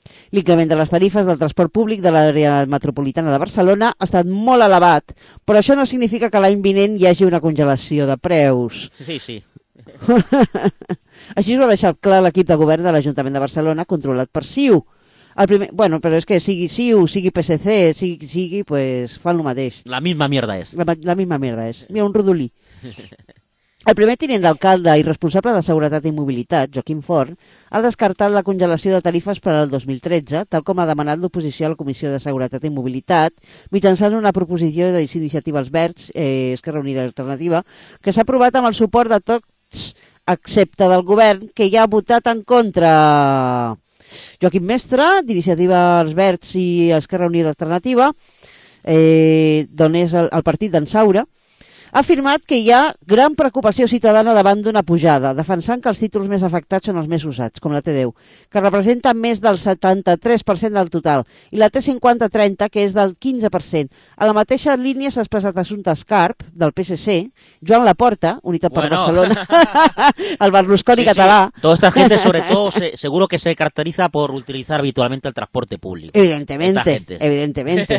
L'increment de les tarifes del transport públic de l'àrea metropolitana de Barcelona ha estat molt elevat, però això no significa que l'any vinent hi hagi una congelació de preus. Sí, sí. Així ho ha deixat clar l'equip de govern de l'Ajuntament de Barcelona, controlat per C I U. El primer, bueno, però és que sigui C I U, sigui P S C, sigui, sigui pues fan el mateix. La misma mierda és. La, la misma mierda és. Mira, un rodolí. El primer tinent d'alcalde i responsable de Seguretat i Mobilitat, Joaquim Forn, ha descartat la congelació de tarifes per al dos mil tretze, tal com ha demanat l'oposició a la Comissió de Seguretat i Mobilitat, mitjançant una proposició d'Iniciatives Verds, eh, Esquerra Unida i Alternativa, que s'ha aprovat amb el suport de tots, excepte del govern, que ja ha votat en contra. Joaquim Mestre, d'Iniciatives Verds i Esquerra Unida i Alternativa, eh, d'on és el, el partit d'en Saura, ha afirmat que hi ha gran preocupació ciutadana davant d'una pujada, defensant que els títols més afectats són els més usats, com la T deu, que representa més del setanta-tres per cent del total, i la T cinquanta trenta, que és del quinze per cent. A la mateixa línia s'ha expressat Assumpta Escarp, del P S C, Joan Laporta, Unitat per Bueno. Barcelona, el Berlusconi Sí, sí. català. Toda esta gente, sobre todo, se- seguro que se caracteriza por utilizar habitualmente el transporte público. Evidentemente, Esta gente. evidentemente.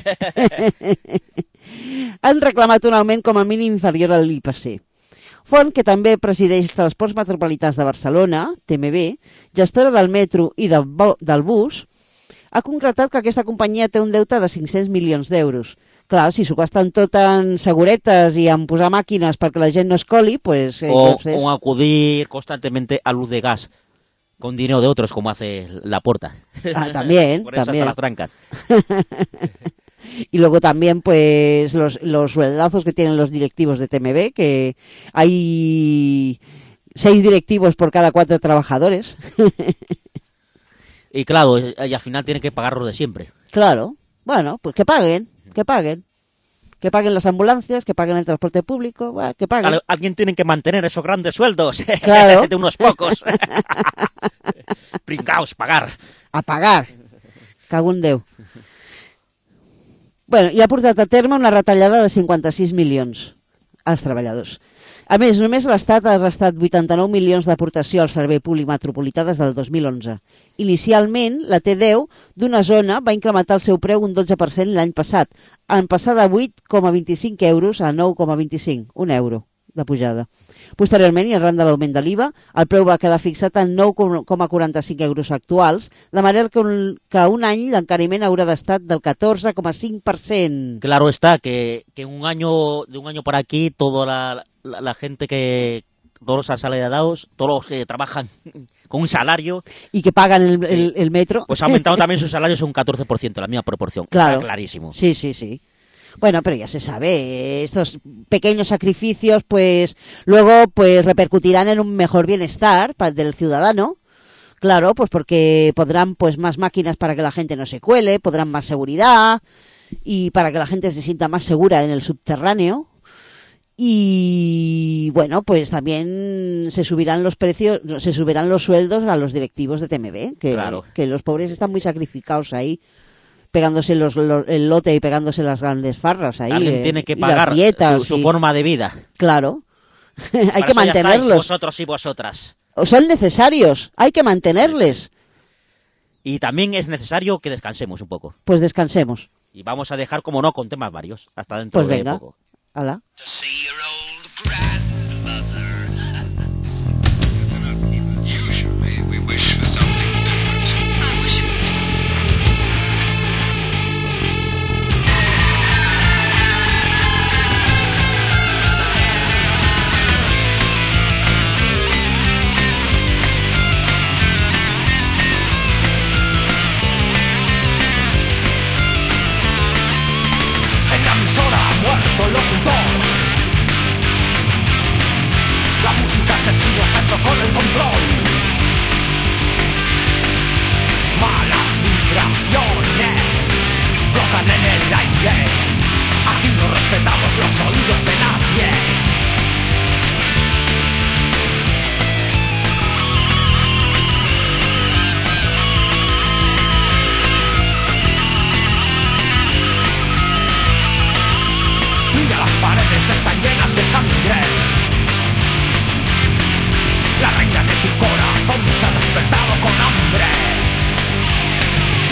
Han reclamat un augment com a mínim inferior a l'I P C. Font, que també presideix Transports Metropolitans de Barcelona, T M B, gestora del metro i del, bo- del bus, ha concretat que aquesta companyia té un deute de cinc-cents milions d'euros. Clar, si s'ho gasten tot en seguretes i en posar màquines perquè la gent no es coli, pues... Eh, O, entonces... o acudir constantemente a luz de gas con dinero de otros, como hace la Porta. Ah, también, Por eso hasta también. las trancas. Y luego también, pues, los, los sueldazos que tienen los directivos de T M B, que hay seis directivos por cada cuatro trabajadores. Y claro, y al final tienen que pagar lo de siempre. Claro. Bueno, pues que paguen, que paguen. Que paguen las ambulancias, que paguen el transporte público, bueno, que paguen. Al- Alguien tiene que mantener esos grandes sueldos Claro. de unos pocos. Pringaos, pagar. A pagar. Cago en Déu. Bueno, i ha portat a terme una retallada de cinquanta-sis milions als treballadors. A més, només l'Estat ha restat vuitanta-nou milions d'aportació al Servei Públic Metropolità des del dos mil onze. Inicialment, la T deu d'una zona va incrementar el seu preu un dotze per cent l'any passat, en passar de vuit coma vint-i-cinc euros a nou coma vint-i-cinc, un euro de pujada. Posteriorment, i arran de l'augment de l'I V A, el preu va quedar fixat en nou coma quaranta-cinc euros actuals, de manera que un, que un any l'encariment haurà d'estar del catorze coma cinc per cent. Claro está que, que un año, de un año por aquí, toda la, la, la gente que, todos los asalariados, todos los que trabajan con un salario, Y que pagan el, Sí. el, el metro. pues ha aumentado también sus salarios un catorce por ciento, la misma proporción. Claro. Está clarísimo. Sí, sí, sí. Bueno, pero ya se sabe, eh, estos pequeños sacrificios, pues, luego, pues, repercutirán en un mejor bienestar pa- del ciudadano. Claro, pues porque podrán, pues, más máquinas para que la gente no se cuele, podrán más seguridad y para que la gente se sienta más segura en el subterráneo. Y bueno, pues también se subirán los precios, se subirán los sueldos a los directivos de T M B, que, Claro. que los pobres están muy sacrificados ahí, pegándose los, los- el lote y pegándose las grandes farras ahí. Alguien eh, tiene que y las pagar dietas, su, su y- forma de vida. Claro, hay Para que eso ya estáis mantenerlos. vosotros y vosotras. Son necesarios, hay que mantenerles. Y también es necesario que descansemos un poco. Pues descansemos. Y vamos a dejar, como no, con temas varios. Hasta dentro Pues de venga. poco. Hala. To see your old grandmother. Usually we wish for something different. I wish it was En la emisora ha muerto el locutor. La música asesina se ha hecho con el control. Malas vibraciones flotan en el aire. Aquí no respetamos los oídos de nadie. Mira, las paredes están llenas de sangre. La reina de tu corazón se ha despertado con hambre.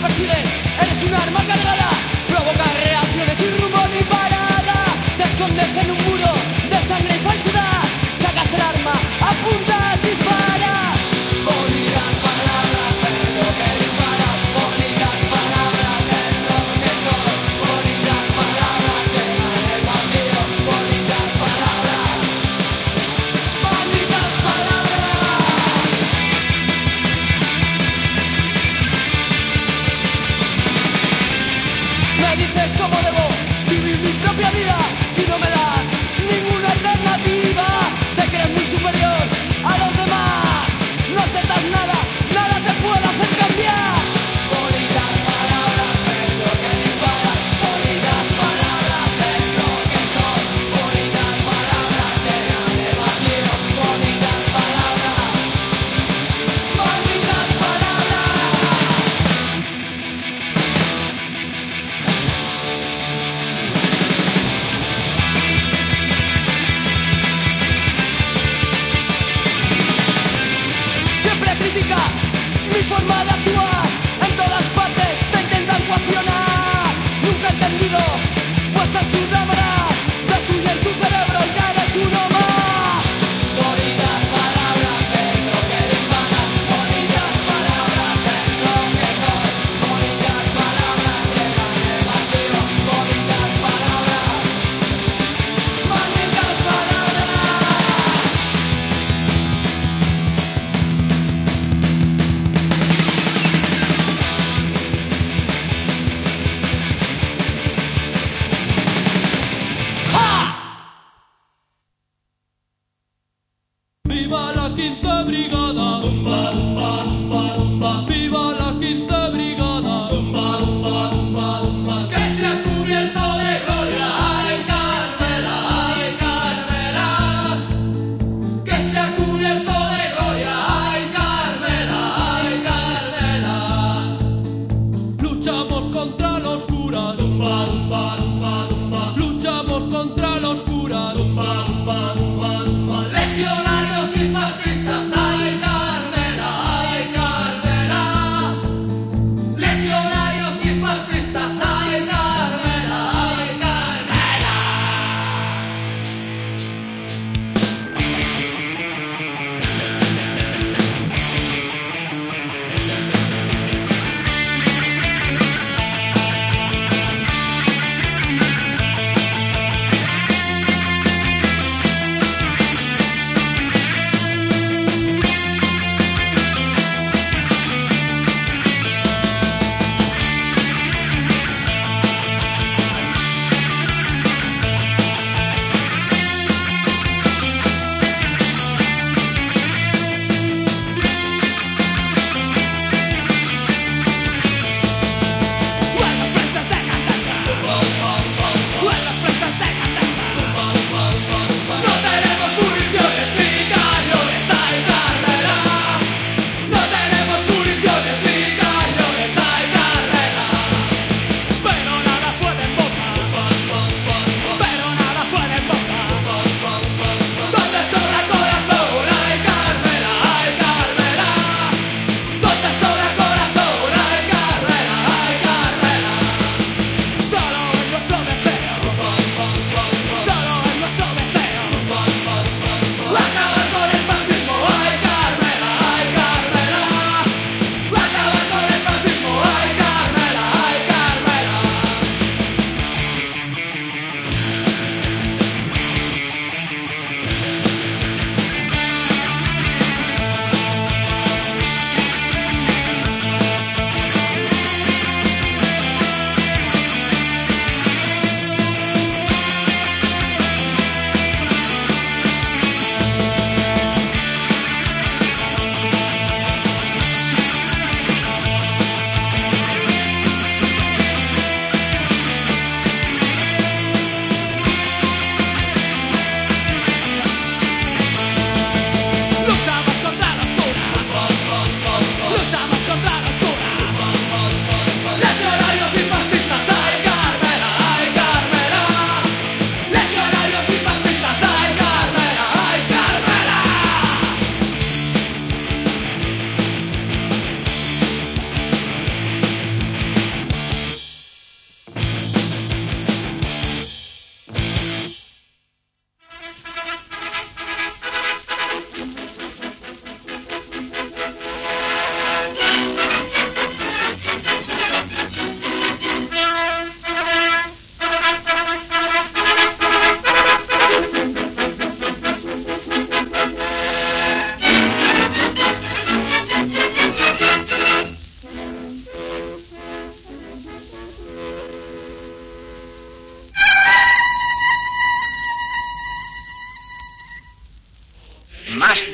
persiguen. Eres un arma cargada, provocas reacciones sin rumbo ni parada. Te escondes en un muro de sangre y falsedad. Sacas el arma, apuntas, disparas. Bonitas palabras es lo que disparas. Bonitas palabras es lo que son. Bonitas palabras llenan el vacío. Bonitas palabras. Malditas palabras. Me dices cómo debo vivir mi propia vida y no me das ninguna alternativa. Te crees muy superior a los demás. No aceptas nada, nada te puede hacer cambiar. Bonitas palabras es lo que disparan. Bonitas palabras es lo que son. Bonitas palabras llenan de vacío. Bonitas palabras. Malditas palabras. Siempre criticas mi forma de actuar. En todas partes te intentan coaccionar. Nunca he entendido vuestra sudamara. Destruyen tu cerebro y ya eres uno más. Bonitas palabras es lo que disparas. Bonitas palabras es lo que son. Bonitas palabras llenan el vacío. Bonitas palabras. Malditas palabras. Viva la quince brigada. Tumba, tumba, tumba, tumba. Viva la quince brigada. Tumba, tumba, tumba, tumba. Que se ha cubierto de gloria. Ay, Carmela, ay, Carmela. Que se ha cubierto de gloria. Ay, Carmela, ay, Carmela. Luchamos contra los curas. Tumba, tumba, tumba, tumba. Luchamos contra los curas. Tumba, tumba, tumba, tumba. Legionarios y fascistas. Ay, Carmela, ay, Carmela. Legionarios y fascistas. Ay, Carmela, ay, Carmela.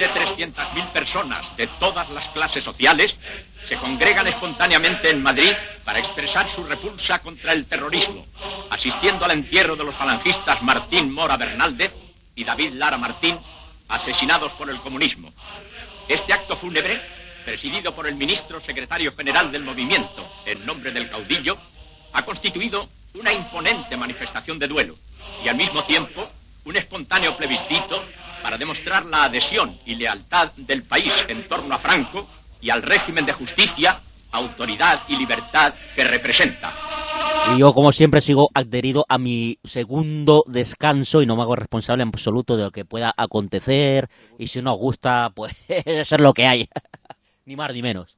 de trescientas mil personas de todas las clases sociales se congregan espontáneamente en Madrid para expresar su repulsa contra el terrorismo, asistiendo al entierro de los falangistas Martín Mora Bernaldez y David Lara Martín, asesinados por el comunismo. Este acto fúnebre, presidido por el ministro secretario general del movimiento, en nombre del caudillo, ha constituido una imponente manifestación de duelo y al mismo tiempo un espontáneo plebiscito para demostrar la adhesión y lealtad del país en torno a Franco y al régimen de justicia, autoridad y libertad que representa. Y yo, como siempre, sigo adherido a mi segundo descanso y no me hago responsable en absoluto de lo que pueda acontecer. Y si no os gusta, pues es lo que hay. Ni más ni menos.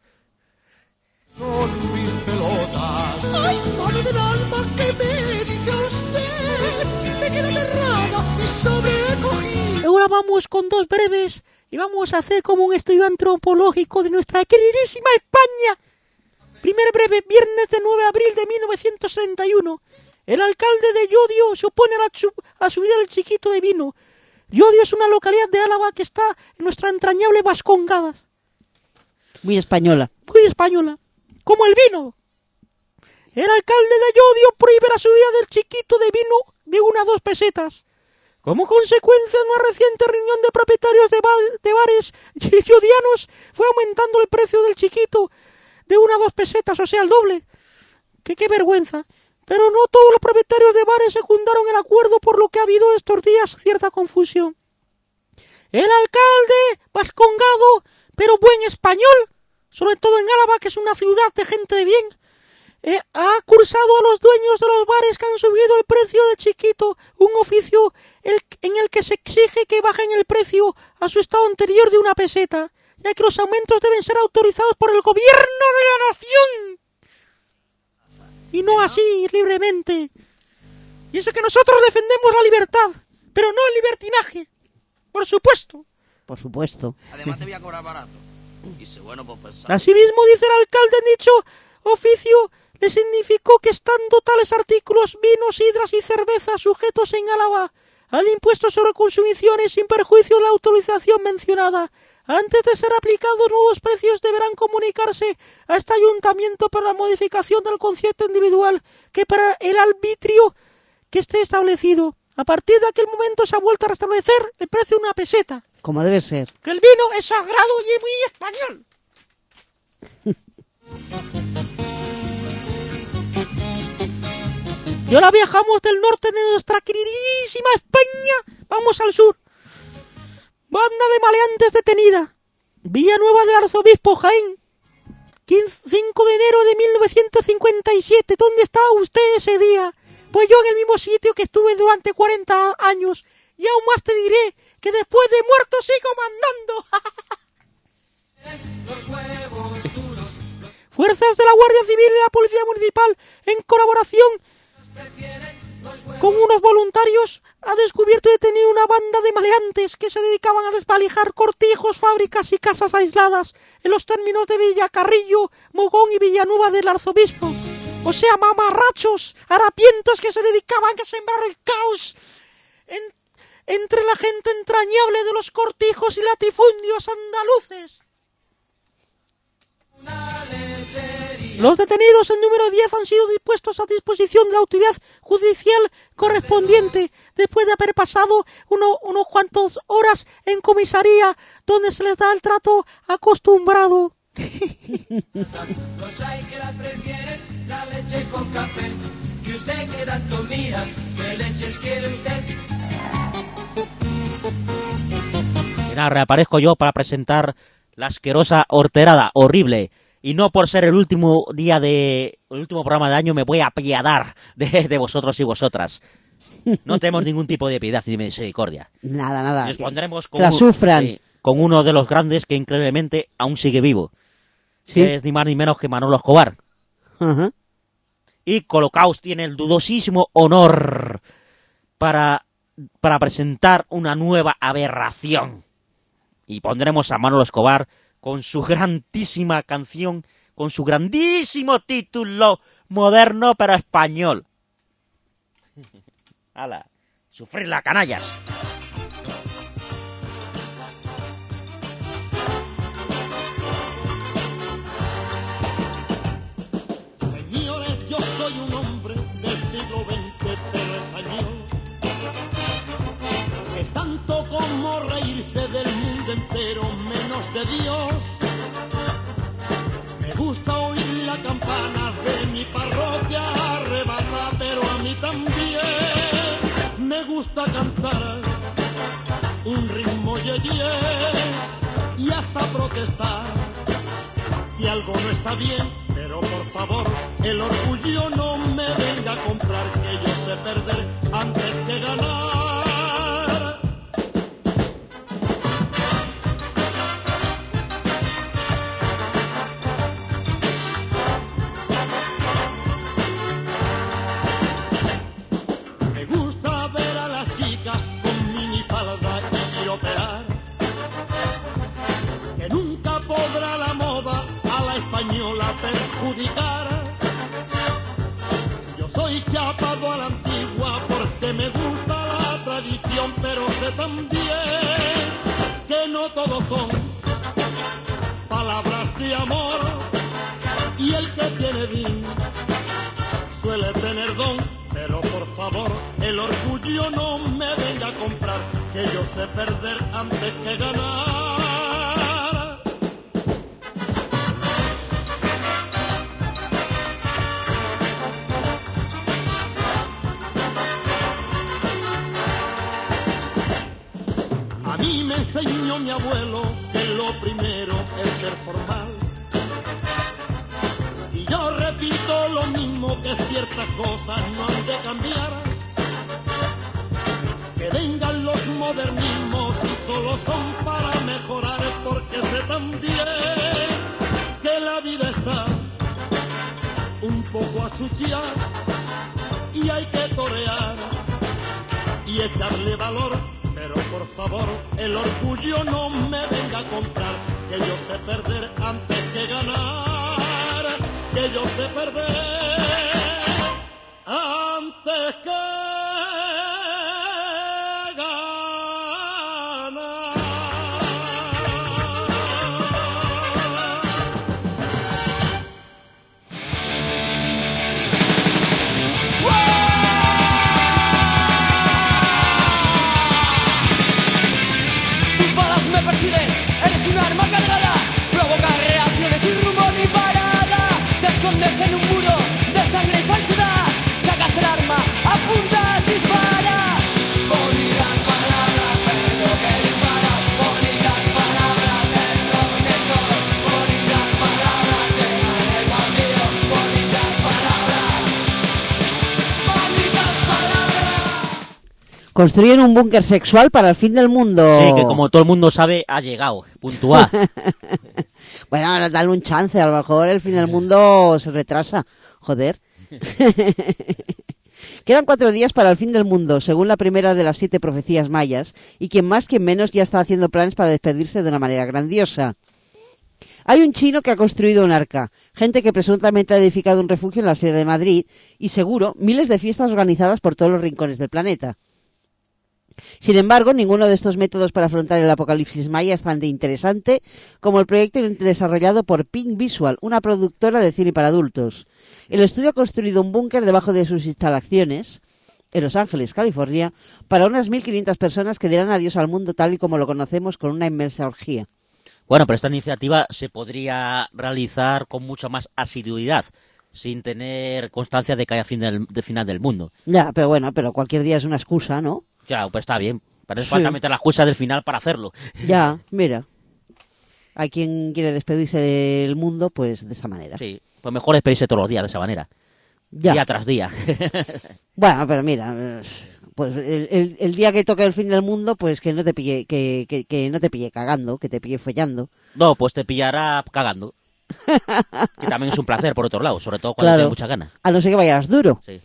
Son mis pelotas. ¡Ay, mano del alma, que me dice usted! Me quedé aterrada y sobrecogida. Ahora vamos con dos breves y vamos a hacer como un estudio antropológico de nuestra queridísima España. Primer breve, viernes de nueve de abril de mil novecientos setenta y uno. El alcalde de Llodio se opone a la, a la subida del Chiquito de Vino. Llodio es una localidad de Álava que está en nuestra entrañable Vascongada. Muy española. Muy española. Como el vino. El alcalde de Llodio prohíbe la subida del Chiquito de Vino de una a dos pesetas. Como consecuencia de una reciente reunión de propietarios de, ba de bares llodianos, fue aumentando el precio del Chiquito de una a dos pesetas, o sea, el doble. Que qué vergüenza. Pero no todos los propietarios de bares secundaron el acuerdo, por lo que ha habido estos días cierta confusión. El alcalde, vascongado, pero buen español, sobre todo en Álava, que es una ciudad de gente de bien, eh, ha cursado a los dueños de los bares que han subido el precio de Chiquito, un oficio el, en el que se exige que bajen el precio a su estado anterior de una peseta, ya que los aumentos deben ser autorizados por el gobierno de la nación y no así libremente. Y eso que nosotros defendemos la libertad, pero no el libertinaje, por supuesto. Por supuesto. Además te voy a cobrar barato. Y si bueno, pues pensar. Asimismo, dice el alcalde, en dicho oficio le significó que estando tales artículos, vinos, sidras y cervezas sujetos en Álava al impuesto sobre consumiciones sin perjuicio de la autorización mencionada, antes de ser aplicados nuevos precios deberán comunicarse a este ayuntamiento para la modificación del concierto individual que para el arbitrio que esté establecido. A partir de aquel momento se ha vuelto a restablecer el precio de una peseta. Como debe ser. Que el vino es sagrado y muy español. Y ahora viajamos del norte de nuestra queridísima España. Vamos al sur. Banda de maleantes detenida. Villanueva del Arzobispo, Jaén. cinco de enero de mil novecientos cincuenta y siete. ¿Dónde estaba usted ese día? Pues yo en el mismo sitio que estuve durante cuarenta años. Y aún más te diré que después de muerto sigo mandando. Fuerzas de la Guardia Civil y la Policía Municipal, en colaboración con unos voluntarios, ha descubierto y detenido una banda de maleantes que se dedicaban a desvalijar cortijos, fábricas y casas aisladas en los términos de Villacarrillo, Mogón y Villanueva del Arzobispo. O sea, mamarrachos, harapientos que se dedicaban a sembrar el caos en, entre la gente entrañable de los cortijos y latifundios andaluces. Los detenidos en número diez han sido dispuestos a disposición de la autoridad judicial correspondiente después de haber pasado uno, unos cuantos horas en comisaría donde se les da el trato acostumbrado. Los hay que la prefieren la leche con café. Y usted que tanto mira, ¿qué leches quiere usted? Y nada, reaparezco yo para presentar la asquerosa horterada, horrible. Y no por ser el último día de... el último programa de año me voy a apiadar de, de vosotros y vosotras. No tenemos ningún tipo de piedad ni misericordia. Nada, nada. Nos pondremos con, la un, sufran. eh, con uno de los grandes que increíblemente aún sigue vivo. ¿Sí? Que es ni más ni menos que Manolo Escobar. Uh-huh. Y Colocaos tiene el dudosísimo honor para, para presentar una nueva aberración. Y pondremos a Manolo Escobar con su grandísima canción, con su grandísimo título, moderno pero español. ¡Hala! ¡Sufrir la canallas! soy un hombre del siglo veinte, pero español. Es tanto como reírse del mundo entero, menos de Dios. Me gusta oír la campana de mi parroquia arrebata, pero a mí también me gusta cantar un ritmo yeye y hasta protestar si algo no está bien. Pero por favor, el orgullo no me venga a comprar, que yo sé perder antes que ganar. Me gusta ver a las chicas con minifalda y operar, que nunca podrá la moda a la española perjudicar. Yo soy chapado a la antigua porque me gusta la tradición, pero sé también que no todos son palabras de amor, y el que tiene din suele tener don. Pero por favor, el orgullo no me venga a comprar, que yo sé perder antes que ganar. A mí me enseñó mi abuelo que lo primero es ser formal. Y yo repito lo mismo, que ciertas cosas no han de cambiar. Que vengan los modernismos y solo son para mejorar, porque sé también que la vida está un poco achuchada y hay que torear y echarle valor. Pero por favor, el orgullo no me venga a comprar, que yo sé perder antes que ganar, que yo sé perder antes que Eres un arma cargada, provoca reacciones sin rumbo ni parada. Te escondes en un muro de sangre y falsedad. Sacas el arma, apuntas, disparas. Bonitas palabras, es lo que disparas. Bonitas palabras, es lo que son. Bonitas palabras, llenan el vacío. Bonitas palabras, bonitas palabras. Construyen un búnker sexual para el fin del mundo. Sí, que como todo el mundo sabe, ha llegado. Puntual. Bueno, dale un chance. A lo mejor el fin del mundo se retrasa. Joder. Quedan cuatro días para el fin del mundo, según la primera de las siete profecías mayas, y quien más, quien menos, ya está haciendo planes para despedirse de una manera grandiosa. Hay un chino que ha construido un arca, gente que presuntamente ha edificado un refugio en la sede de Madrid, y seguro, miles de fiestas organizadas por todos los rincones del planeta. Sin embargo, ninguno de estos métodos para afrontar el apocalipsis maya es tan de interesante como el proyecto desarrollado por Pink Visual, una productora de cine para adultos. El estudio ha construido un búnker debajo de sus instalaciones, en Los Ángeles, California, para unas mil quinientas personas que dirán adiós al mundo tal y como lo conocemos, con una inmensa orgía. Bueno, pero esta iniciativa se podría realizar con mucha más asiduidad, sin tener constancia de que haya fin del, de final del mundo. Ya, pero bueno, pero cualquier día es una excusa, ¿no? Ya, pues está bien. Parece Sí. falta meter la excusa del final para hacerlo. Ya, mira. Hay quien quiere despedirse del mundo, pues de esa manera. Sí, pues mejor despedirse todos los días de esa manera. Ya. Día tras día. Bueno, pero mira, pues el, el, el día que toque el fin del mundo, pues que no te pille, que, que, que no te pille cagando, que te pille follando. No, pues te pillará cagando. Que también es un placer, por otro lado, sobre todo cuando Claro. tienes mucha ganas. A no ser que vayas duro. Sí.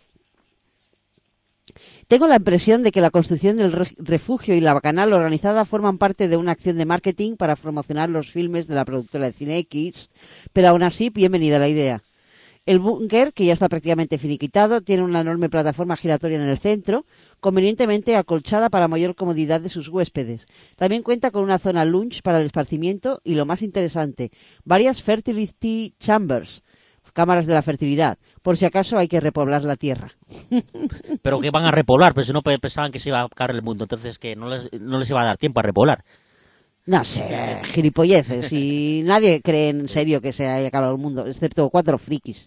Tengo la impresión de que la construcción del re- refugio y la bacanal organizada forman parte de una acción de marketing para promocionar los filmes de la productora de Cine X, pero aún así, bienvenida la idea. El búnker, que ya está prácticamente finiquitado, tiene una enorme plataforma giratoria en el centro, convenientemente acolchada para mayor comodidad de sus huéspedes. También cuenta con una zona lunch para el esparcimiento y, lo más interesante, varias fertility chambers, cámaras de la fertilidad, por si acaso hay que repoblar la tierra. Pero que van a repoblar, pero si no pensaban que se iba a acabar el mundo, entonces que no les, no les iba a dar tiempo a repoblar. No sé, gilipolleces, y nadie cree en serio que se haya acabado el mundo, excepto cuatro frikis.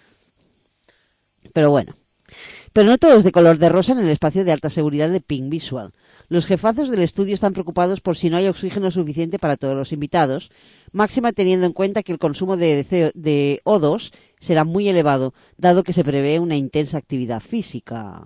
Pero bueno. Pero no todo es de color de rosa en el espacio de alta seguridad de Pink Visual. Los jefazos del estudio están preocupados por si no hay oxígeno suficiente para todos los invitados, máxima teniendo en cuenta que el consumo de, de O dos será muy elevado, dado que se prevé una intensa actividad física.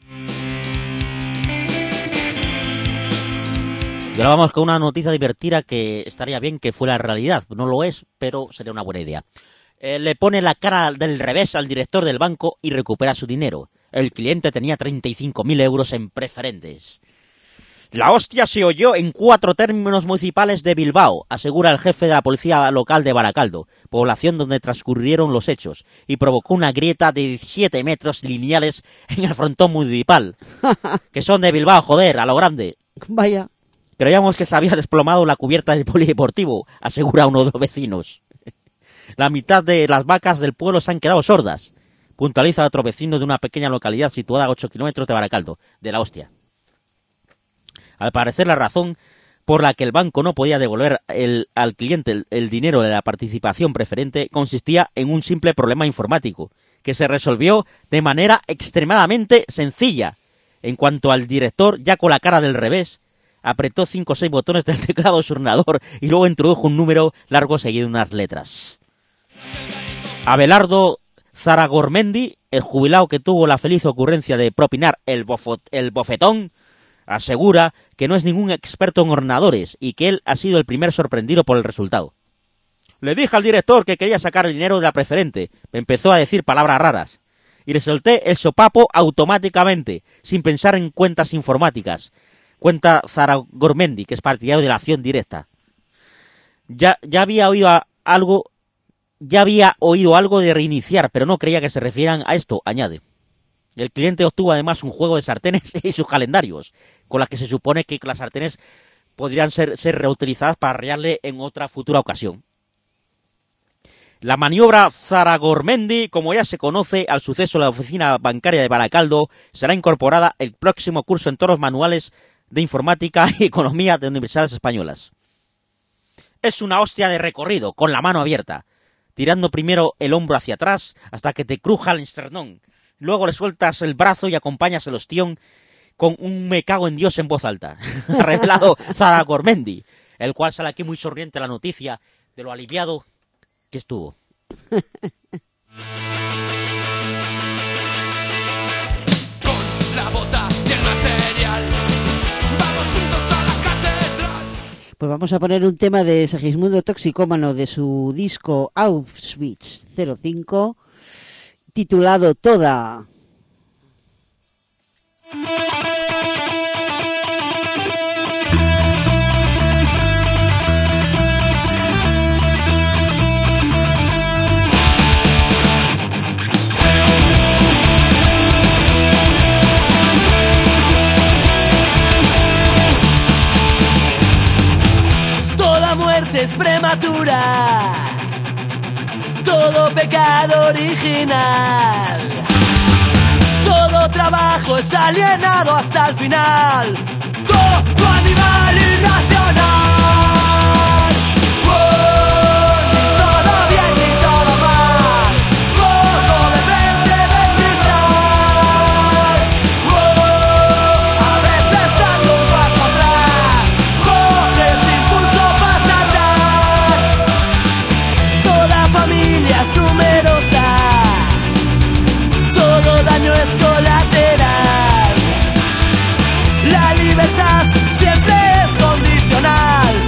Y ahora vamos con una noticia divertida que estaría bien que fuera realidad. No lo es, pero sería una buena idea. Eh, le pone la cara del revés al director del banco y recupera su dinero. El cliente tenía treinta y cinco mil euros en preferentes. La hostia se oyó en cuatro términos municipales de Bilbao, asegura el jefe de la policía local de Baracaldo, población donde transcurrieron los hechos, y provocó una grieta de diecisiete metros lineales en el frontón municipal. Que son de Bilbao, joder, a lo grande. Vaya. Creíamos que se había desplomado la cubierta del polideportivo, asegura uno de los vecinos. La mitad de las vacas del pueblo se han quedado sordas, puntualiza otro vecino de una pequeña localidad situada a ocho kilómetros de Baracaldo, de la hostia. Al parecer la razón por la que el banco no podía devolver el, al cliente el, el dinero de la participación preferente consistía en un simple problema informático, que se resolvió de manera extremadamente sencilla. En cuanto al director, ya con la cara del revés, apretó cinco o seis botones del teclado de su ordenador y luego introdujo un número largo seguido de unas letras. Abelardo Zaragormendi, el jubilado que tuvo la feliz ocurrencia de propinar el, bofot, el bofetón, asegura que no es ningún experto en ordenadores y que él ha sido el primer sorprendido por el resultado. Le dije al director que quería sacar el dinero de la preferente, me empezó a decir palabras raras y le solté el sopapo automáticamente, sin pensar en cuentas informáticas. Cuenta Zaragormendi, que es partidario de la acción directa. Ya, ya había oído a, algo, ya había oído algo de reiniciar, pero no creía que se refieran a esto, añade. El cliente obtuvo además un juego de sartenes y sus calendarios, con las que se supone que las sartenes podrían ser, ser reutilizadas para arrearle en otra futura ocasión. La maniobra Zaragormendi, como ya se conoce al suceso de la oficina bancaria de Baracaldo, será incorporada el próximo curso en todos los manuales de informática y economía de universidades españolas. Es una hostia de recorrido, con la mano abierta, tirando primero el hombro hacia atrás hasta que te cruja el esternón. Luego le sueltas el brazo y acompañas el ostión con un me cago en Dios en voz alta. Ha revelado Zaragormendi, el cual sale aquí muy sonriente la noticia de lo aliviado que estuvo. Con la bota y el material, vamos juntos a la catedral. Pues vamos a poner un tema de Segismundo Toxicómano de su disco Auschwitz cero cinco, titulado Toda. Toda muerte es prematura, todo pecado original, todo trabajo es alienado hasta el final, todo animal irracional. Oh, ni todo bien ni todo mal, todo de frente de cristal. Oh, a veces dando un paso atrás, coges impulso para saltar. Toda familia es numerosa, todo daño es colateral. La libertad siempre es condicional.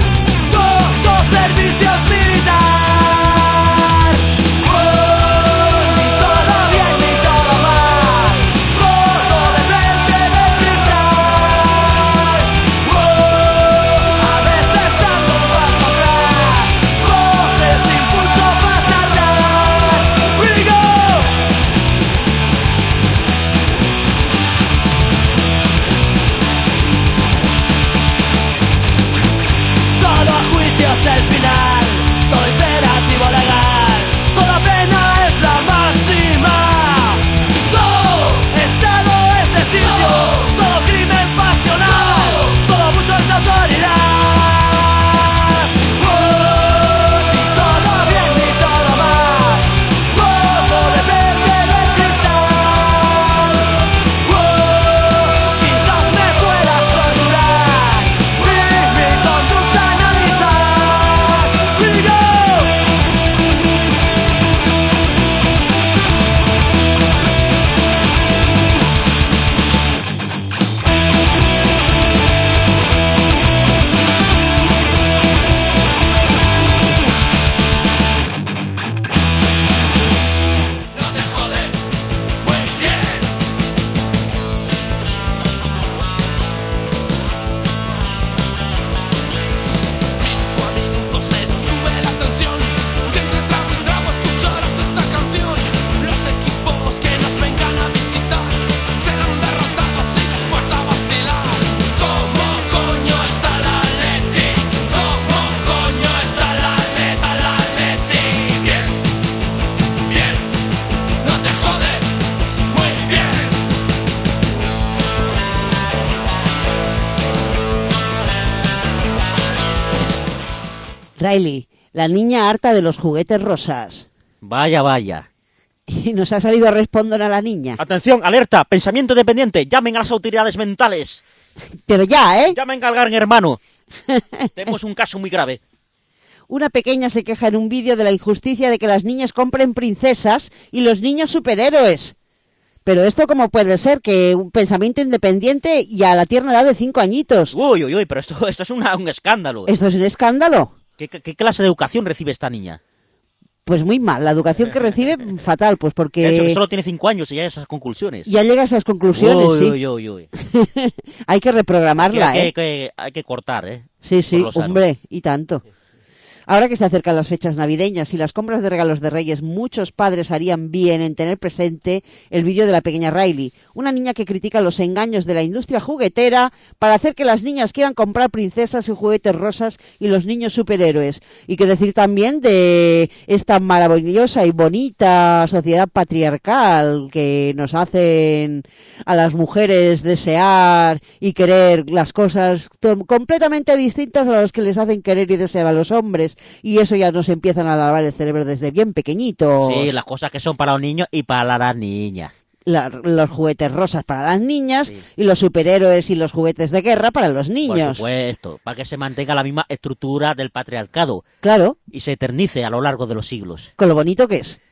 Riley, la niña harta de los juguetes rosas. Vaya, vaya. Y nos ha salido a responder a la niña. Atención, alerta, pensamiento dependiente, llamen a las autoridades mentales. Pero ya, ¿eh? Llamen al gran hermano. Tenemos un caso muy grave. Una pequeña se queja en un vídeo de la injusticia de que las niñas compren princesas y los niños superhéroes. Pero esto cómo puede ser, que un pensamiento independiente y a la tierna edad de cinco añitos. Uy, uy, uy, pero esto, esto es una, un escándalo. ¿Esto es un escándalo? ¿Qué, qué, ¿Qué clase de educación recibe esta niña? Pues muy mal, la educación que recibe, fatal, pues porque... De hecho, que solo tiene cinco años y ya esas conclusiones. Ya llega a esas conclusiones, uy, sí. Uy, uy, uy. Hay que reprogramarla, hay que, ¿eh? Hay que, hay que cortar, ¿eh? Sí, sí, hombre, y tanto. Ahora que se acercan las fechas navideñas y las compras de regalos de Reyes, muchos padres harían bien en tener presente el vídeo de la pequeña Riley, una niña que critica los engaños de la industria juguetera para hacer que las niñas quieran comprar princesas y juguetes rosas y los niños superhéroes. Y que decir también de esta maravillosa y bonita sociedad patriarcal que nos hacen a las mujeres desear y querer las cosas completamente distintas a las que les hacen querer y desear a los hombres. Y eso ya nos empiezan a lavar el cerebro desde bien pequeñitos. Sí, las cosas que son para los niños y para las niñas. La, los juguetes rosas para las niñas, sí, y los superhéroes y los juguetes de guerra para los niños. Por supuesto, para que se mantenga la misma estructura del patriarcado. Claro. Y se eternice a lo largo de los siglos. Con lo bonito que es.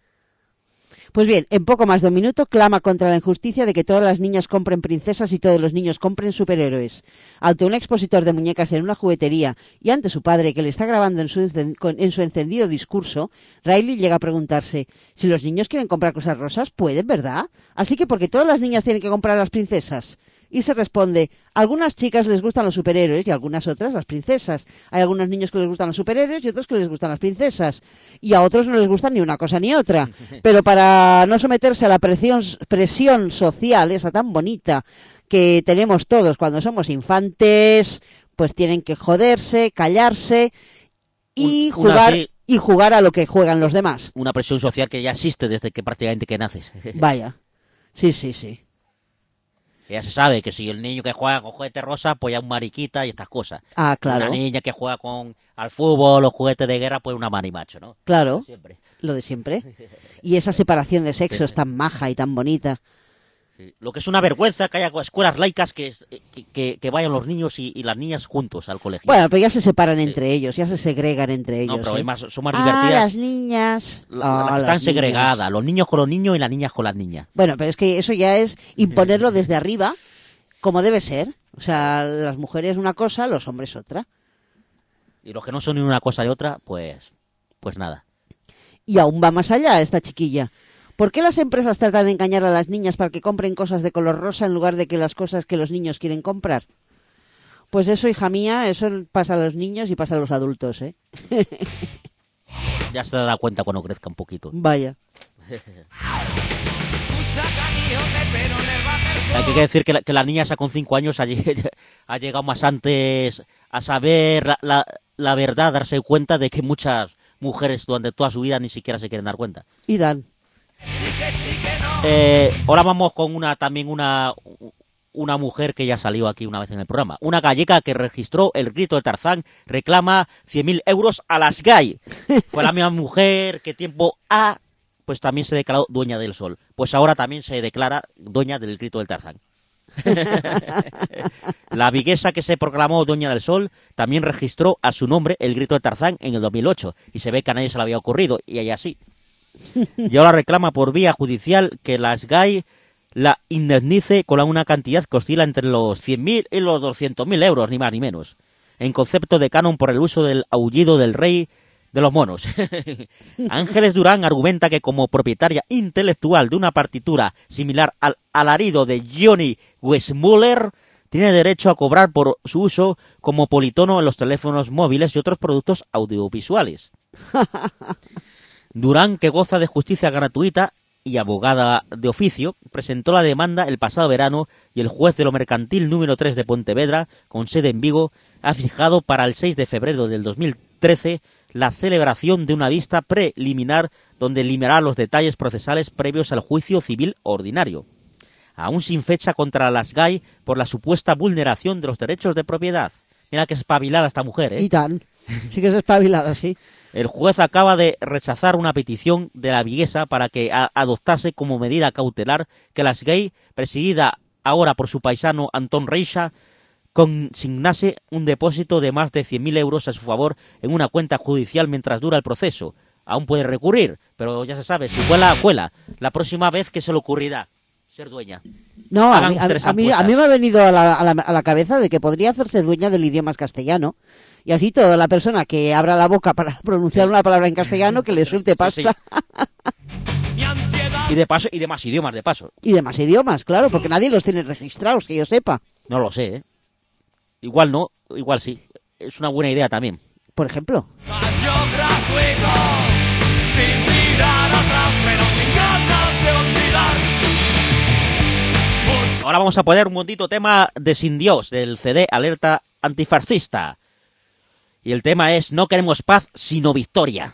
Pues bien, en poco más de un minuto clama contra la injusticia de que todas las niñas compren princesas y todos los niños compren superhéroes. Ante un expositor de muñecas en una juguetería y ante su padre que le está grabando en su, en su encendido discurso, Riley llega a preguntarse, si los niños quieren comprar cosas rosas, pueden, ¿verdad? Así que porque todas las niñas tienen que comprar las princesas. Y se responde, a algunas chicas les gustan los superhéroes y a algunas otras las princesas. Hay algunos niños que les gustan los superhéroes y otros que les gustan las princesas. Y a otros no les gustan ni una cosa ni otra. Pero para no someterse a la presión, presión social, esa tan bonita que tenemos todos cuando somos infantes, pues tienen que joderse, callarse y Un, jugar... así, y jugar a lo que juegan los demás. Una presión social que ya existe desde que prácticamente que naces. Vaya, sí, sí, sí. Ya se sabe que si el niño que juega con juguetes rosa, pues ya un mariquita y estas cosas. Ah, claro. Una niña que juega con al fútbol o juguetes de guerra, pues una marimacho, ¿no? Claro, lo de siempre. Lo de siempre. Y esa separación de sexos sí, tan maja y tan bonita. Sí. Lo que es una vergüenza que haya escuelas laicas que, que, que, que vayan los niños y, y las niñas juntos al colegio. Bueno, pero ya se separan sí. entre ellos, ya se segregan entre ellos. No, pero ¿eh? hay más, son más ah, divertidas. las niñas. La, oh, las están las segregadas, niñas. Los niños con los niños y las niñas con las niñas. Bueno, pero es que eso ya es imponerlo desde arriba, como debe ser. O sea, las mujeres una cosa, los hombres otra. Y los que no son ni una cosa ni otra, pues, pues nada. Y aún va más allá esta chiquilla. ¿Por qué las empresas tratan de engañar a las niñas para que compren cosas de color rosa en lugar de que las cosas que los niños quieren comprar? Pues eso, hija mía, eso pasa a los niños y pasa a los adultos, ¿eh? Ya se dará cuenta cuando crezca un poquito. Vaya. Hay que decir que la, que la niña esa con cinco años ha, ha llegado más antes a saber la, la, la verdad, darse cuenta de que muchas mujeres durante toda su vida ni siquiera se quieren dar cuenta. Y dan. Eh, ahora vamos con una también una una mujer que ya salió aquí una vez en el programa. Una gallega que registró el grito de Tarzán reclama cien mil euros a las gay. Fue la misma mujer que tiempo A pues también se declaró dueña del sol. Pues ahora también se declara dueña del grito del Tarzán. La viguesa que se proclamó dueña del sol también registró a su nombre el grito de Tarzán en el dos mil ocho y se ve que a nadie se le había ocurrido y ella sí. Y ahora reclama por vía judicial que las gay la indemnice con una cantidad que oscila entre los cien mil y los doscientos mil euros, ni más ni menos, en concepto de canon por el uso del aullido del rey de los monos. Ángeles Durán argumenta que como propietaria intelectual de una partitura similar al alarido de Johnny Weissmuller, tiene derecho a cobrar por su uso como politono en los teléfonos móviles y otros productos audiovisuales. Durán, que goza de justicia gratuita y abogada de oficio, presentó la demanda el pasado verano y el juez de lo mercantil número tres de Pontevedra, con sede en Vigo, ha fijado para el seis de febrero del dos mil trece la celebración de una vista preliminar donde limará los detalles procesales previos al juicio civil ordinario, aún sin fecha contra las gay por la supuesta vulneración de los derechos de propiedad. Mira que espabilada esta mujer, ¿eh? Y tan. Sí que es espabilada, sí. El juez acaba de rechazar una petición de la viguesa para que a- adoptase como medida cautelar que las gay, presidida ahora por su paisano Antón Reixa, consignase un depósito de más de cien mil euros a su favor en una cuenta judicial mientras dura el proceso. Aún puede recurrir, pero ya se sabe, si cuela, cuela. La próxima vez que se le ocurrirá ser dueña. No, a Hagan mí, a, ustedes a mí, a apuestas. mí me ha venido a la, a, la, a la cabeza de que podría hacerse dueña del idioma castellano. Y así toda la persona que abra la boca para pronunciar una palabra en castellano, que le suelte pasta. Sí, sí. Y de paso, y demás idiomas de paso. Y demás idiomas, claro, porque nadie los tiene registrados, que yo sepa. No lo sé, ¿eh? Igual no, igual sí. Es una buena idea también. Por ejemplo. Sin mirar atrás, pero sin ganas de olvidar. Ahora vamos a poner un montito tema de Sin Dios, del C D Alerta Antifascista. Y el tema es No queremos paz, sino victoria.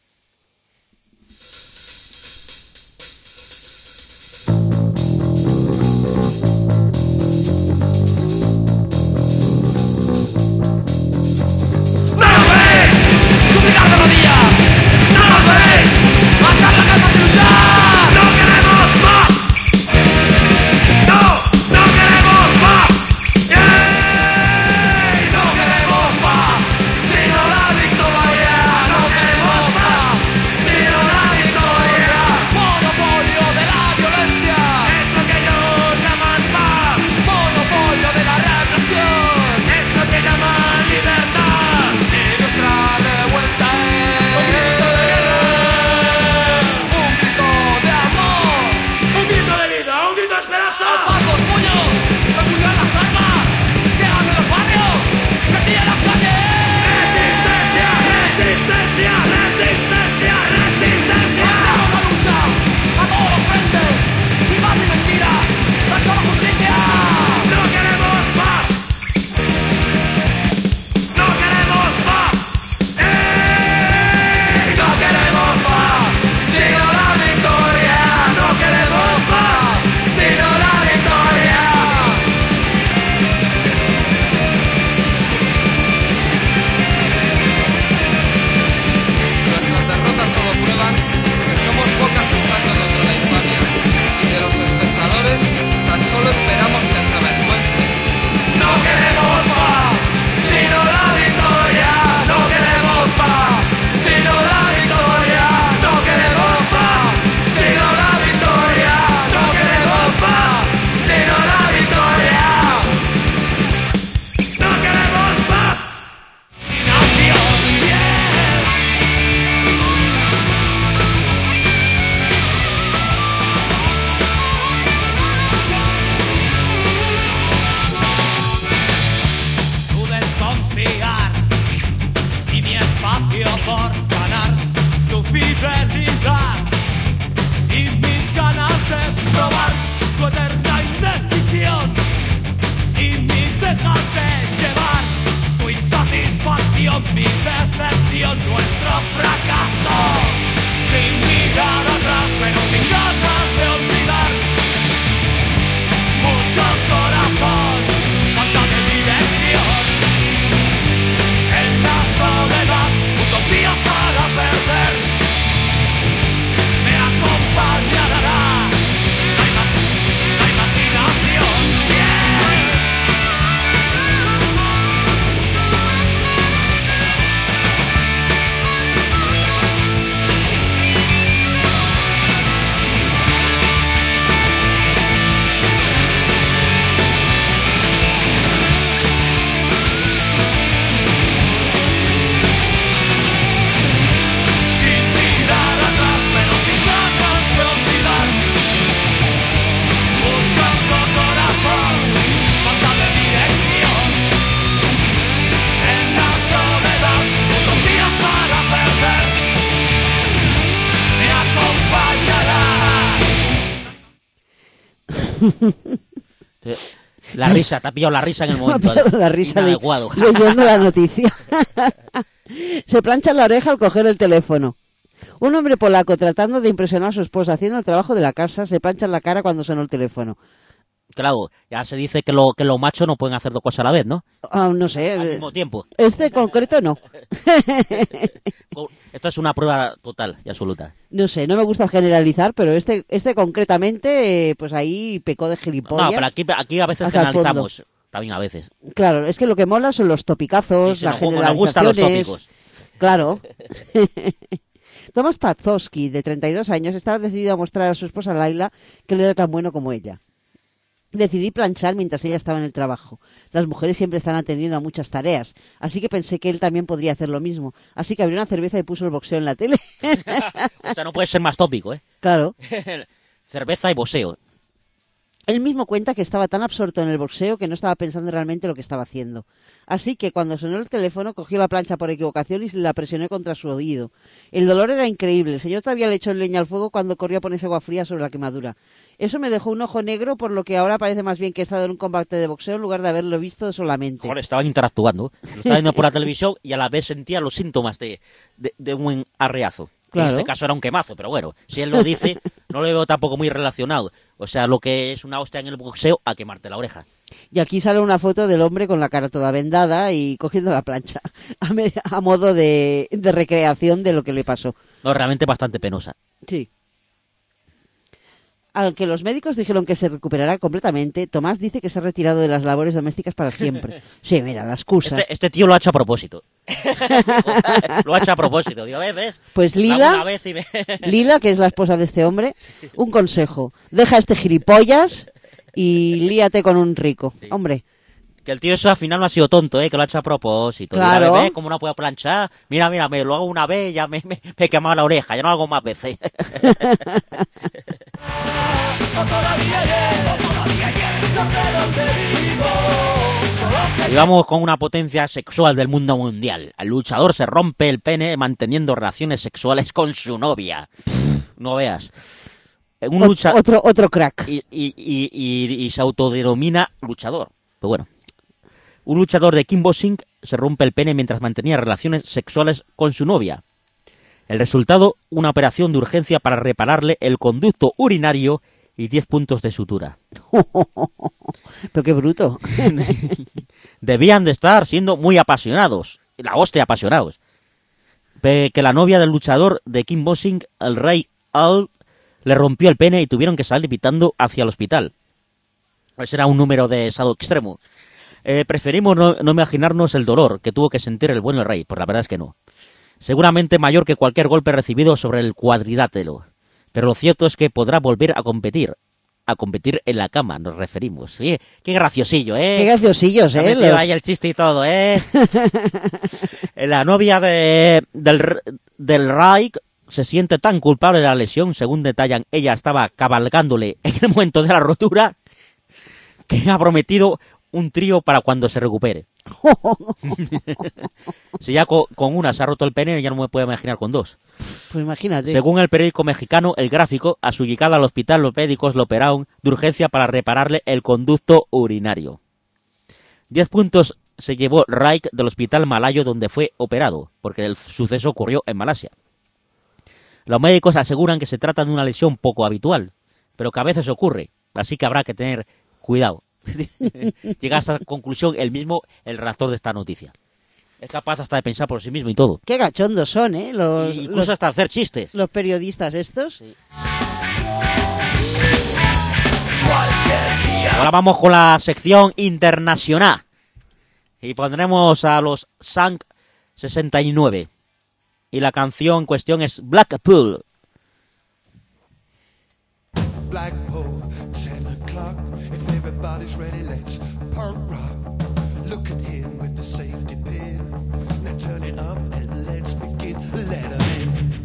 La risa, te ha pillado la risa en el momento la risa le, inadecuado. leyendo la noticia. Se plancha la oreja al coger el teléfono. Un hombre polaco tratando de impresionar a su esposa haciendo el trabajo de la casa se plancha en la cara cuando sonó el teléfono. Claro, ya se dice que, lo, que los machos no pueden hacer dos cosas a la vez, ¿no? Ah, no sé. Al mismo tiempo. Este concreto no. Esto es una prueba total y absoluta. No sé, no me gusta generalizar, pero este este concretamente, eh, pues ahí pecó de gilipollas. No, pero aquí, aquí a veces hasta el generalizamos. fondo. También a veces. Claro, es que lo que mola son los topicazos, Sí, sí, las nos- nos generalizaciones. gustan los tópicos. Claro. Thomas Pazowski, de treinta y dos años, estaba decidido a mostrar a su esposa Laila que él era tan bueno como ella. Decidí planchar mientras ella estaba en el trabajo. Las mujeres siempre están atendiendo a muchas tareas, así que pensé que él también podría hacer lo mismo. Así que abrió una cerveza y puso el boxeo en la tele. O sea, no puede ser más tópico, ¿eh? Claro. Cerveza y boxeo. Él mismo cuenta que estaba tan absorto en el boxeo que no estaba pensando realmente lo que estaba haciendo. Así que cuando sonó el teléfono cogió la plancha por equivocación y se la presionó contra su oído. El dolor era increíble. El señor todavía le echó leña al fuego cuando corrió a ponerse agua fría sobre la quemadura. Eso me dejó un ojo negro, por lo que ahora parece más bien que he estado en un combate de boxeo en lugar de haberlo visto solamente. Joder, estaban interactuando. Lo estaba viendo por la televisión y a la vez sentía los síntomas de, de, de un arreazo. Claro. En este caso era un quemazo, pero bueno, si él lo dice, no lo veo tampoco muy relacionado. O sea, lo que es una hostia en el boxeo, a quemarte la oreja. Y aquí sale una foto del hombre con la cara toda vendada y cogiendo la plancha, a, me- a modo de, de recreación de lo que le pasó. No, realmente bastante penosa. Sí. Aunque los médicos dijeron que se recuperará completamente, Tomás dice que se ha retirado de las labores domésticas para siempre. Sí, mira, la excusa. Este, este tío lo ha hecho a propósito. Lo ha hecho a propósito. Digo, ¿ves? ¿ves? Pues Lo hago Lila, una vez y me- Lila, que es la esposa de este hombre, un consejo. Deja a este gilipollas y líate con un rico. Hombre, Que el tío eso al final no ha sido tonto, ¿eh? Que lo ha hecho a propósito. Claro. Mira, ¿ves cómo no puedo planchar? Mira, mira, me lo hago una vez y ya me, me, me he quemado la oreja. Ya no lo hago más veces. O todavía llego, o todavía llego, no sé dónde vivo. Solo sé Y vamos con una potencia sexual del mundo mundial. El luchador se rompe el pene manteniendo relaciones sexuales con su novia. Pff, no veas. Un ot- lucha... otro, otro crack. y, y, y, y- y se autodenomina luchador. Pero bueno. Un luchador de kickboxing se rompe el pene mientras mantenía relaciones sexuales con su novia. El resultado, una operación de urgencia para repararle el conducto urinario y diez puntos de sutura. Pero qué bruto. Debían de estar siendo muy apasionados. La hostia, apasionados. Pe- que la novia del luchador de kickboxing, el Rey Al, le rompió el pene y tuvieron que salir pitando hacia el hospital. Ese era un número de estado extremo. Eh, preferimos no, no imaginarnos el dolor que tuvo que sentir el buen rey, pues la verdad es que no. Seguramente mayor que cualquier golpe recibido sobre el cuadrilátero. Pero lo cierto es que podrá volver a competir. A competir en la cama, nos referimos. Sí, qué graciosillo, ¿eh? Qué graciosillos, Se ha ¿eh? metido Los- ahí el chiste y todo, ¿eh? La novia de, del, r- del Reich se siente tan culpable de la lesión, según detallan, ella estaba cabalgándole en el momento de la rotura, que ha prometido un trío para cuando se recupere. Si ya co- con una se ha roto el pene, ya no me puedo imaginar con dos. Pues imagínate. Según el periódico mexicano El Gráfico, a su llegada al hospital los médicos lo operaron de urgencia para repararle el conducto urinario. Diez puntos se llevó Reich del hospital malayo donde fue operado, porque el suceso ocurrió en Malasia. Los médicos aseguran que se trata de una lesión poco habitual, pero que a veces ocurre, así que habrá que tener cuidado. Llega a esta conclusión el mismo el redactor de esta noticia. Es capaz hasta de pensar por sí mismo y todo. Qué gachondos son, ¿eh? Los, Y incluso los, hasta hacer chistes. los periodistas estos. Ahora vamos con la sección internacional. Y pondremos a los Sank sesenta y nueve. Y la canción en cuestión es Blackpool. Blackpool, ten o'clock. If everybody's ready, let's punk rock. Look at him with the safety pin. Now turn it up and let's begin. Let 'em in.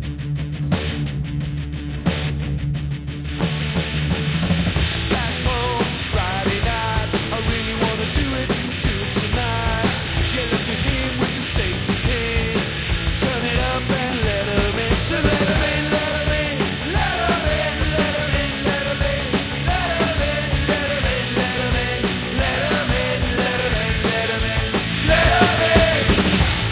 Blackpool, Friday night. I really wanna do it, do it tonight. Yeah, look at him with the safety pin. Turn it up and let 'em in. So let 'em in, let 'em in, let 'em in, let 'em in, let 'em in, let 'em in, let 'em in, let 'em in, let 'em in, let 'em in, let 'em in, let 'em in.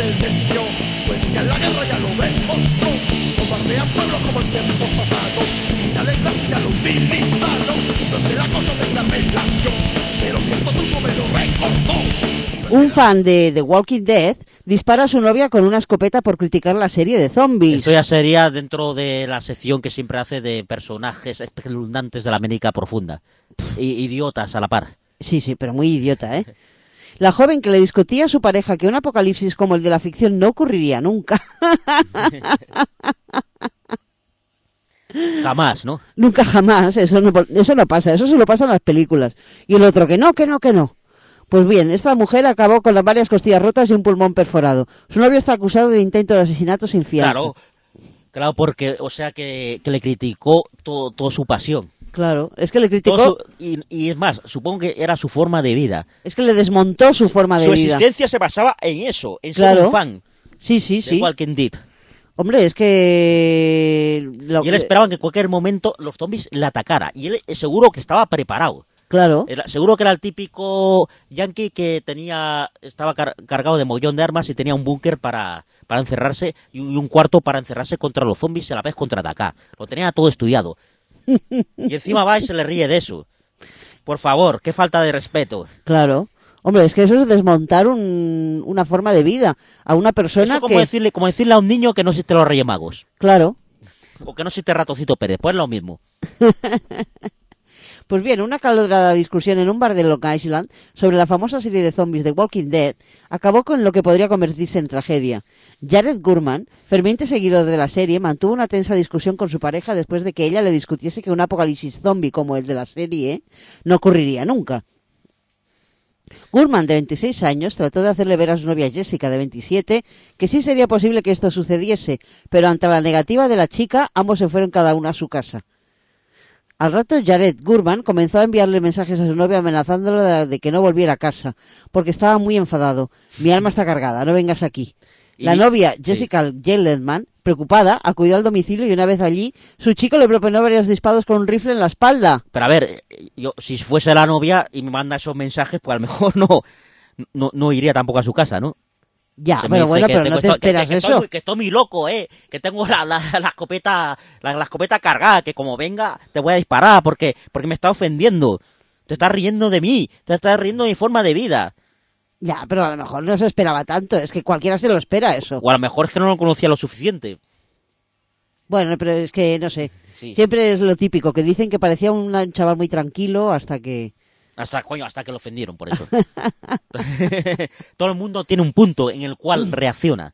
el destino, pues que en la guerra ya lo vemos, no, bombardean pueblos como en tiempos pasados, y la lengua sí ya lo utilizaron, no es que la cosa tenga relación, pero cierto tuyo me lo recordó. Un fan de The Walking Dead dispara a su novia con una escopeta por criticar la serie de zombies. Esto ya sería dentro de la sección que siempre hace de personajes espeluznantes de la América profunda. I idiotas a la par. Sí, sí, pero muy idiota, ¿eh? La joven que le discutía a su pareja que un apocalipsis como el de la ficción no ocurriría nunca. Jamás, ¿no? Nunca jamás, eso no, eso no pasa, eso solo pasa en las películas. Y el otro que no, que no, que no. Pues bien, esta mujer acabó con las varias costillas rotas y un pulmón perforado. Su novio está acusado de intento de asesinato sin fianza. Claro, claro, porque, o sea, que, que le criticó todo, toda su pasión. Claro, es que le criticó... Su, y, y es más, supongo que era su forma de vida. Es que le desmontó su forma de su vida. Su existencia se basaba en eso, en claro. ser un fan. Sí, sí, sí. De Walking Dead. Hombre, es que... Lo... Y él esperaba que en cualquier momento los zombies le atacaran. Y él seguro que estaba preparado. Claro. Era, seguro que era el típico yankee que tenía estaba car cargado de mogollón de armas y tenía un búnker para, para encerrarse y un cuarto para encerrarse contra los zombies y a la vez contraatacar. Lo tenía todo estudiado. Y encima va y se le ríe de eso. Por favor, qué falta de respeto. Claro. Hombre, es que eso es desmontar un, una forma de vida a una persona eso como que... decirle como decirle a un niño que no existe los Reyes Magos. Claro. O que no existe Ratoncito Pérez. Pues es lo mismo. Pues bien, una calorada discusión en un bar de Long Island sobre la famosa serie de zombies de Walking Dead acabó con lo que podría convertirse en tragedia. Jared Gurman, ferviente seguidor de la serie, mantuvo una tensa discusión con su pareja después de que ella le discutiese que un apocalipsis zombie como el de la serie no ocurriría nunca. Gurman, de veintiséis años, trató de hacerle ver a su novia Jessica, de veintisiete, que sí sería posible que esto sucediese, pero ante la negativa de la chica, ambos se fueron cada uno a su casa. Al rato, Jared Gurman comenzó a enviarle mensajes a su novia amenazándolo de, de que no volviera a casa, porque estaba muy enfadado. Mi alma está cargada, no vengas aquí. La y, novia, Jessica sí. Gellerman, preocupada, acudió al domicilio y una vez allí, su chico le propinó varios disparos con un rifle en la espalda. Pero a ver, yo si fuese la novia y me manda esos mensajes, pues a lo mejor no, no, no iría tampoco a su casa, ¿no? Ya, Se pero bueno, pero no te esperas que, que, eso. Que estoy, que estoy muy loco, ¿eh? Que tengo la, la, la escopeta la, la escopeta cargada, que como venga te voy a disparar porque, porque me está ofendiendo. Te estás riendo de mí, te estás riendo de mi forma de vida. Ya, pero a lo mejor no se esperaba tanto, es que cualquiera se lo espera eso. O a lo mejor es que no lo conocía lo suficiente. Bueno, pero es que, no sé, sí. Siempre es lo típico, que dicen que parecía un chaval muy tranquilo hasta que... Hasta, coño, hasta que lo ofendieron, por eso. Todo el mundo tiene un punto en el cual reacciona.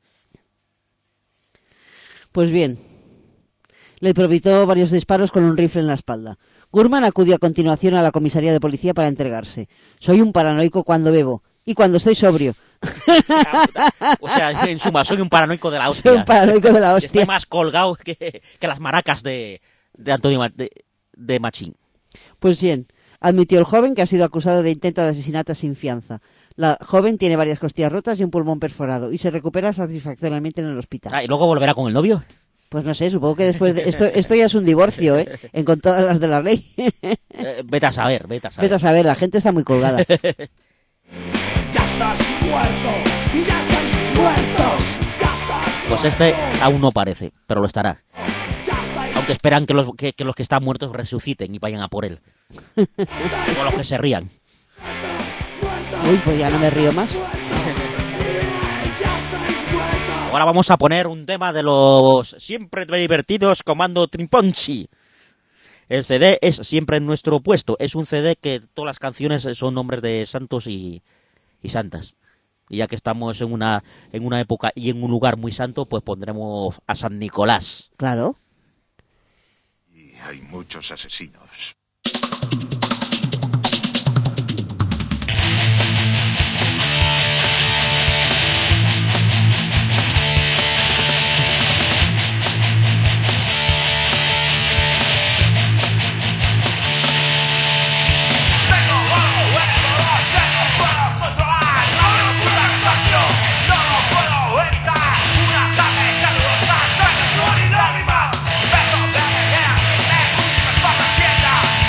Pues bien, le propinó varios disparos con un rifle en la espalda. Gurman acudió a continuación a la comisaría de policía para entregarse. Soy un paranoico cuando bebo y cuando estoy sobrio. O sea, en suma, soy un paranoico de la hostia. Soy un paranoico de la hostia. Estoy más colgado que, que las maracas de, de Antonio de, de Machín. Pues bien, admitió el joven que ha sido acusado de intento de asesinato sin fianza. La joven tiene varias costillas rotas y un pulmón perforado y se recupera satisfactoriamente en el hospital. Ah, ¿y luego volverá con el novio? Pues no sé, supongo que después de esto, esto ya es un divorcio, ¿eh? En con todas las de la ley. eh, vete a saber, vete a saber. Vete a saber, la gente está muy colgada. Ya estás muerto, y ya estáis muertos. Ya estás pues este aún no parece, pero lo estará. Aunque esperan que los que, que los que están muertos resuciten y vayan a por él. O los que se rían. Uy, pues ya no me río más. Ahora vamos a poner un tema de los siempre divertidos Comando Trimponchi. El C D es siempre en nuestro puesto. Es un C D que todas las canciones son nombres de santos y, y santas. Y ya que estamos en una, en una época y en un lugar muy santo, pues pondremos a San Nicolás. Claro. Y hay muchos asesinos. Beso de guerra, que me gusta, me toca tienda.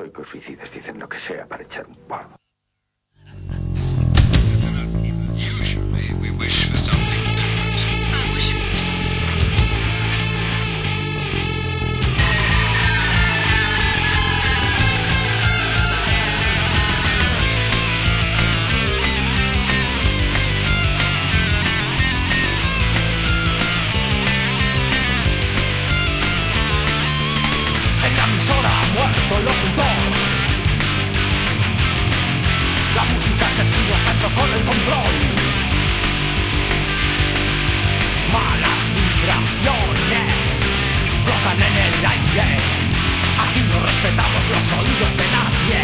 heroicos suicidas dicen lo que sea para echar un polvo. En la emisora ha muerto el locutor. La música asesina se ha hecho con el control. Malas vibraciones flotan en el aire. Aquí no respetamos los oídos de nadie.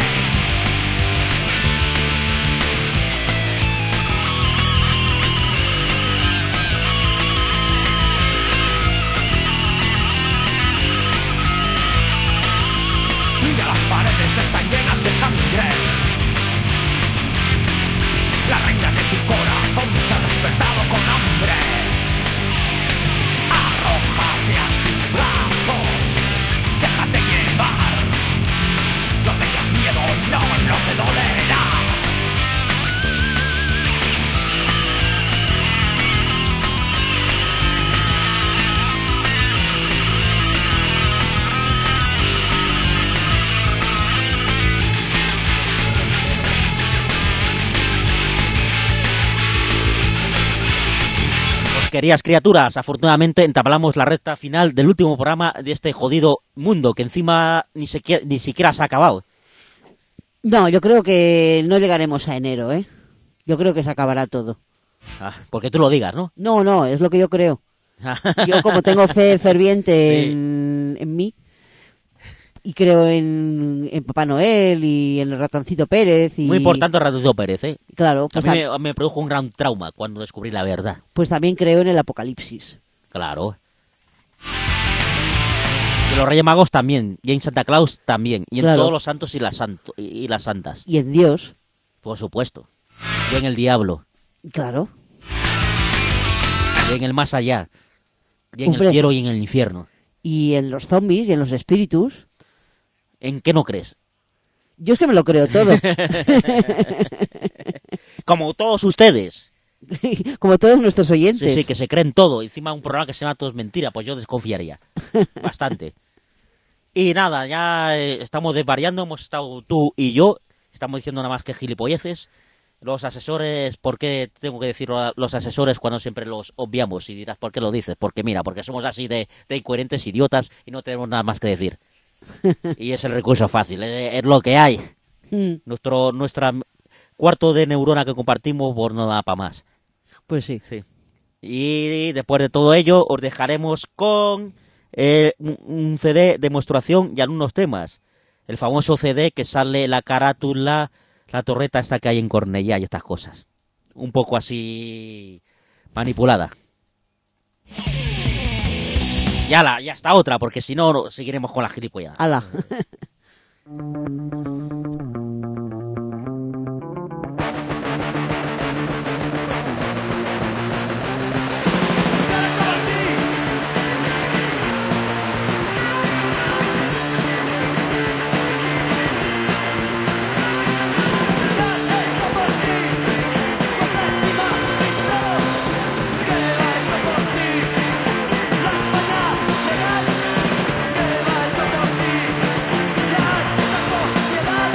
Mira, las paredes están llenas de sangre. La reina de tu corazón se ha despertado con hambre. Arrójate a sus brazos, déjate llevar. No tengas miedo, no, no te dolerá. Queridas criaturas, afortunadamente entablamos la recta final del último programa de este jodido mundo, que encima ni siquiera, ni siquiera se ha acabado. No, yo creo que no llegaremos a enero, ¿eh? Yo creo que se acabará todo. Ah, porque tú lo digas, ¿no? No, no, es lo que yo creo. Yo como tengo fe ferviente sí. en, en mí, y creo en, en Papá Noel y en el ratoncito Pérez. Y... Muy importante el ratoncito Pérez, ¿eh? Claro. Pues a mí me, me produjo un gran trauma cuando descubrí la verdad. Pues también creo en el apocalipsis. Claro. Y los Reyes Magos también, y en Santa Claus también, y en claro. todos los santos y las, santo, y las santas. Y en Dios. Por supuesto. Y en el diablo. Claro. Y en el más allá. Y en Hombre. el cielo y en el infierno. Y en los zombies y en los espíritus. ¿En qué no crees? Yo es que me lo creo todo. Como todos ustedes. Como todos nuestros oyentes. Sí, sí, que se creen todo. Encima un programa que se llama Todo es Mentira, pues yo desconfiaría. Bastante. Y nada, ya eh, estamos desvariando, hemos estado tú y yo. Estamos diciendo nada más que gilipolleces. Los asesores, ¿por qué tengo que decir los asesores cuando siempre los obviamos? Y dirás, ¿por qué lo dices? Porque mira, porque somos así de, de incoherentes, idiotas y no tenemos nada más que decir. Y es el recurso fácil, es, es lo que hay. Mm. Nuestro nuestra cuarto de neurona que compartimos, pues no da para más. Pues sí. sí. Y después de todo ello, os dejaremos con eh, un C D de demostración y algunos temas. El famoso C D que sale la carátula, la torreta esta que hay en Cornellá y estas cosas. Un poco así manipulada. Ya la, ya está otra, porque si no, no seguiremos con la gilipollada. ¡Hala! Que va hecho por ti, la sociedad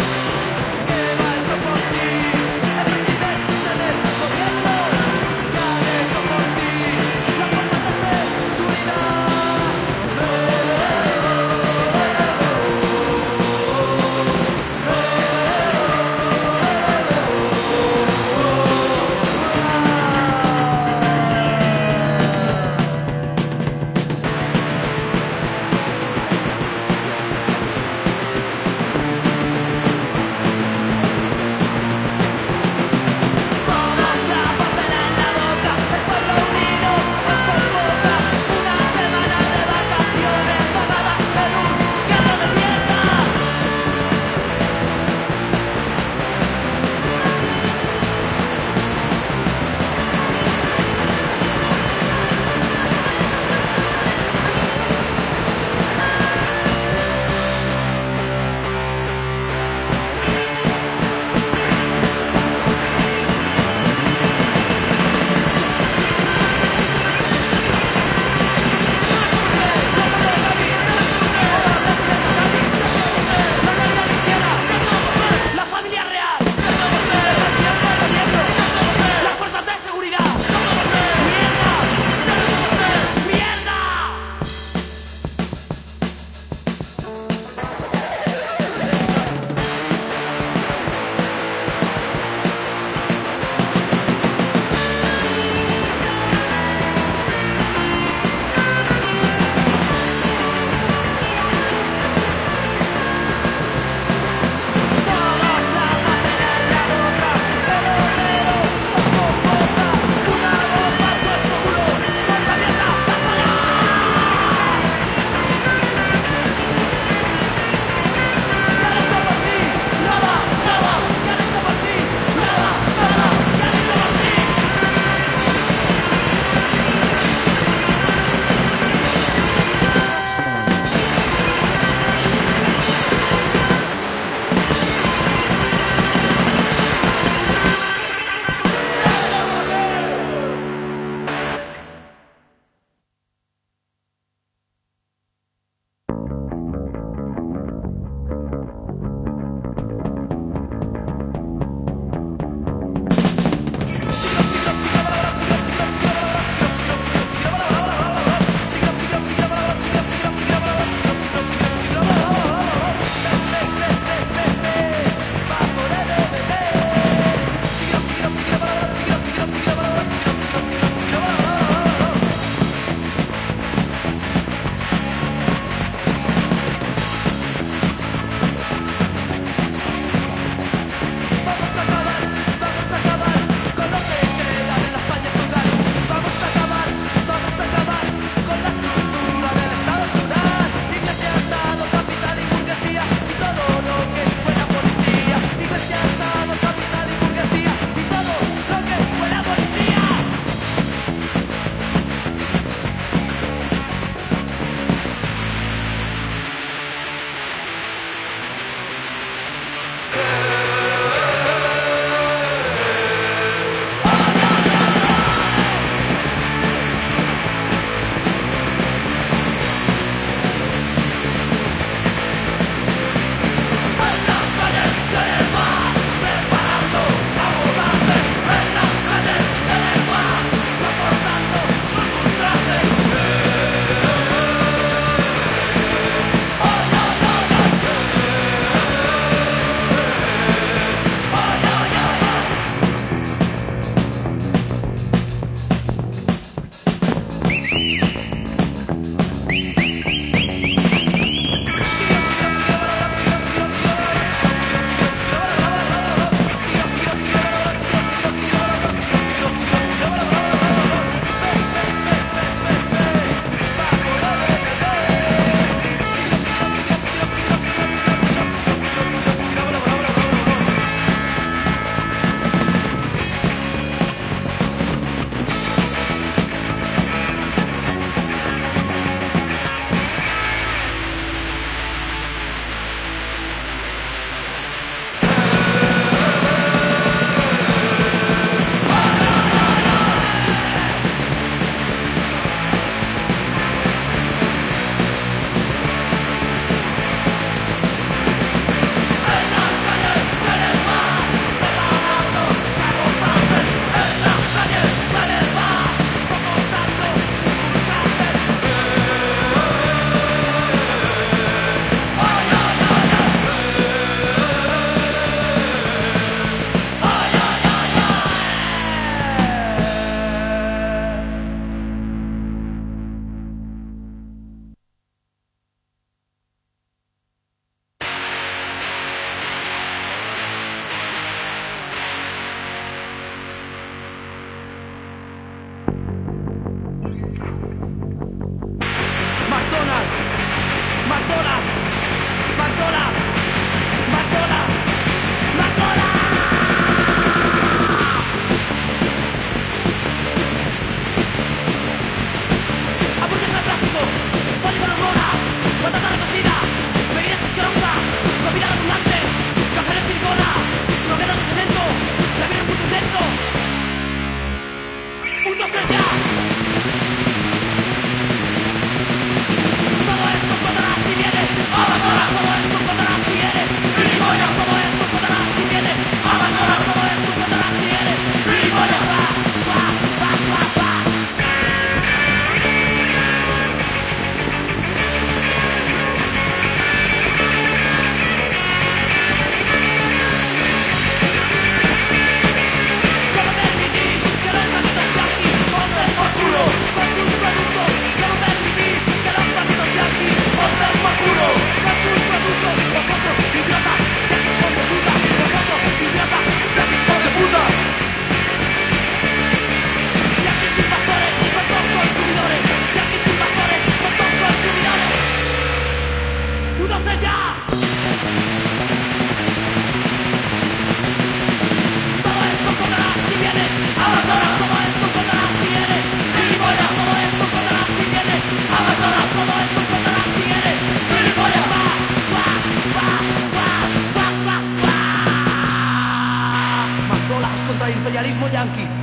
imperialismo yanqui.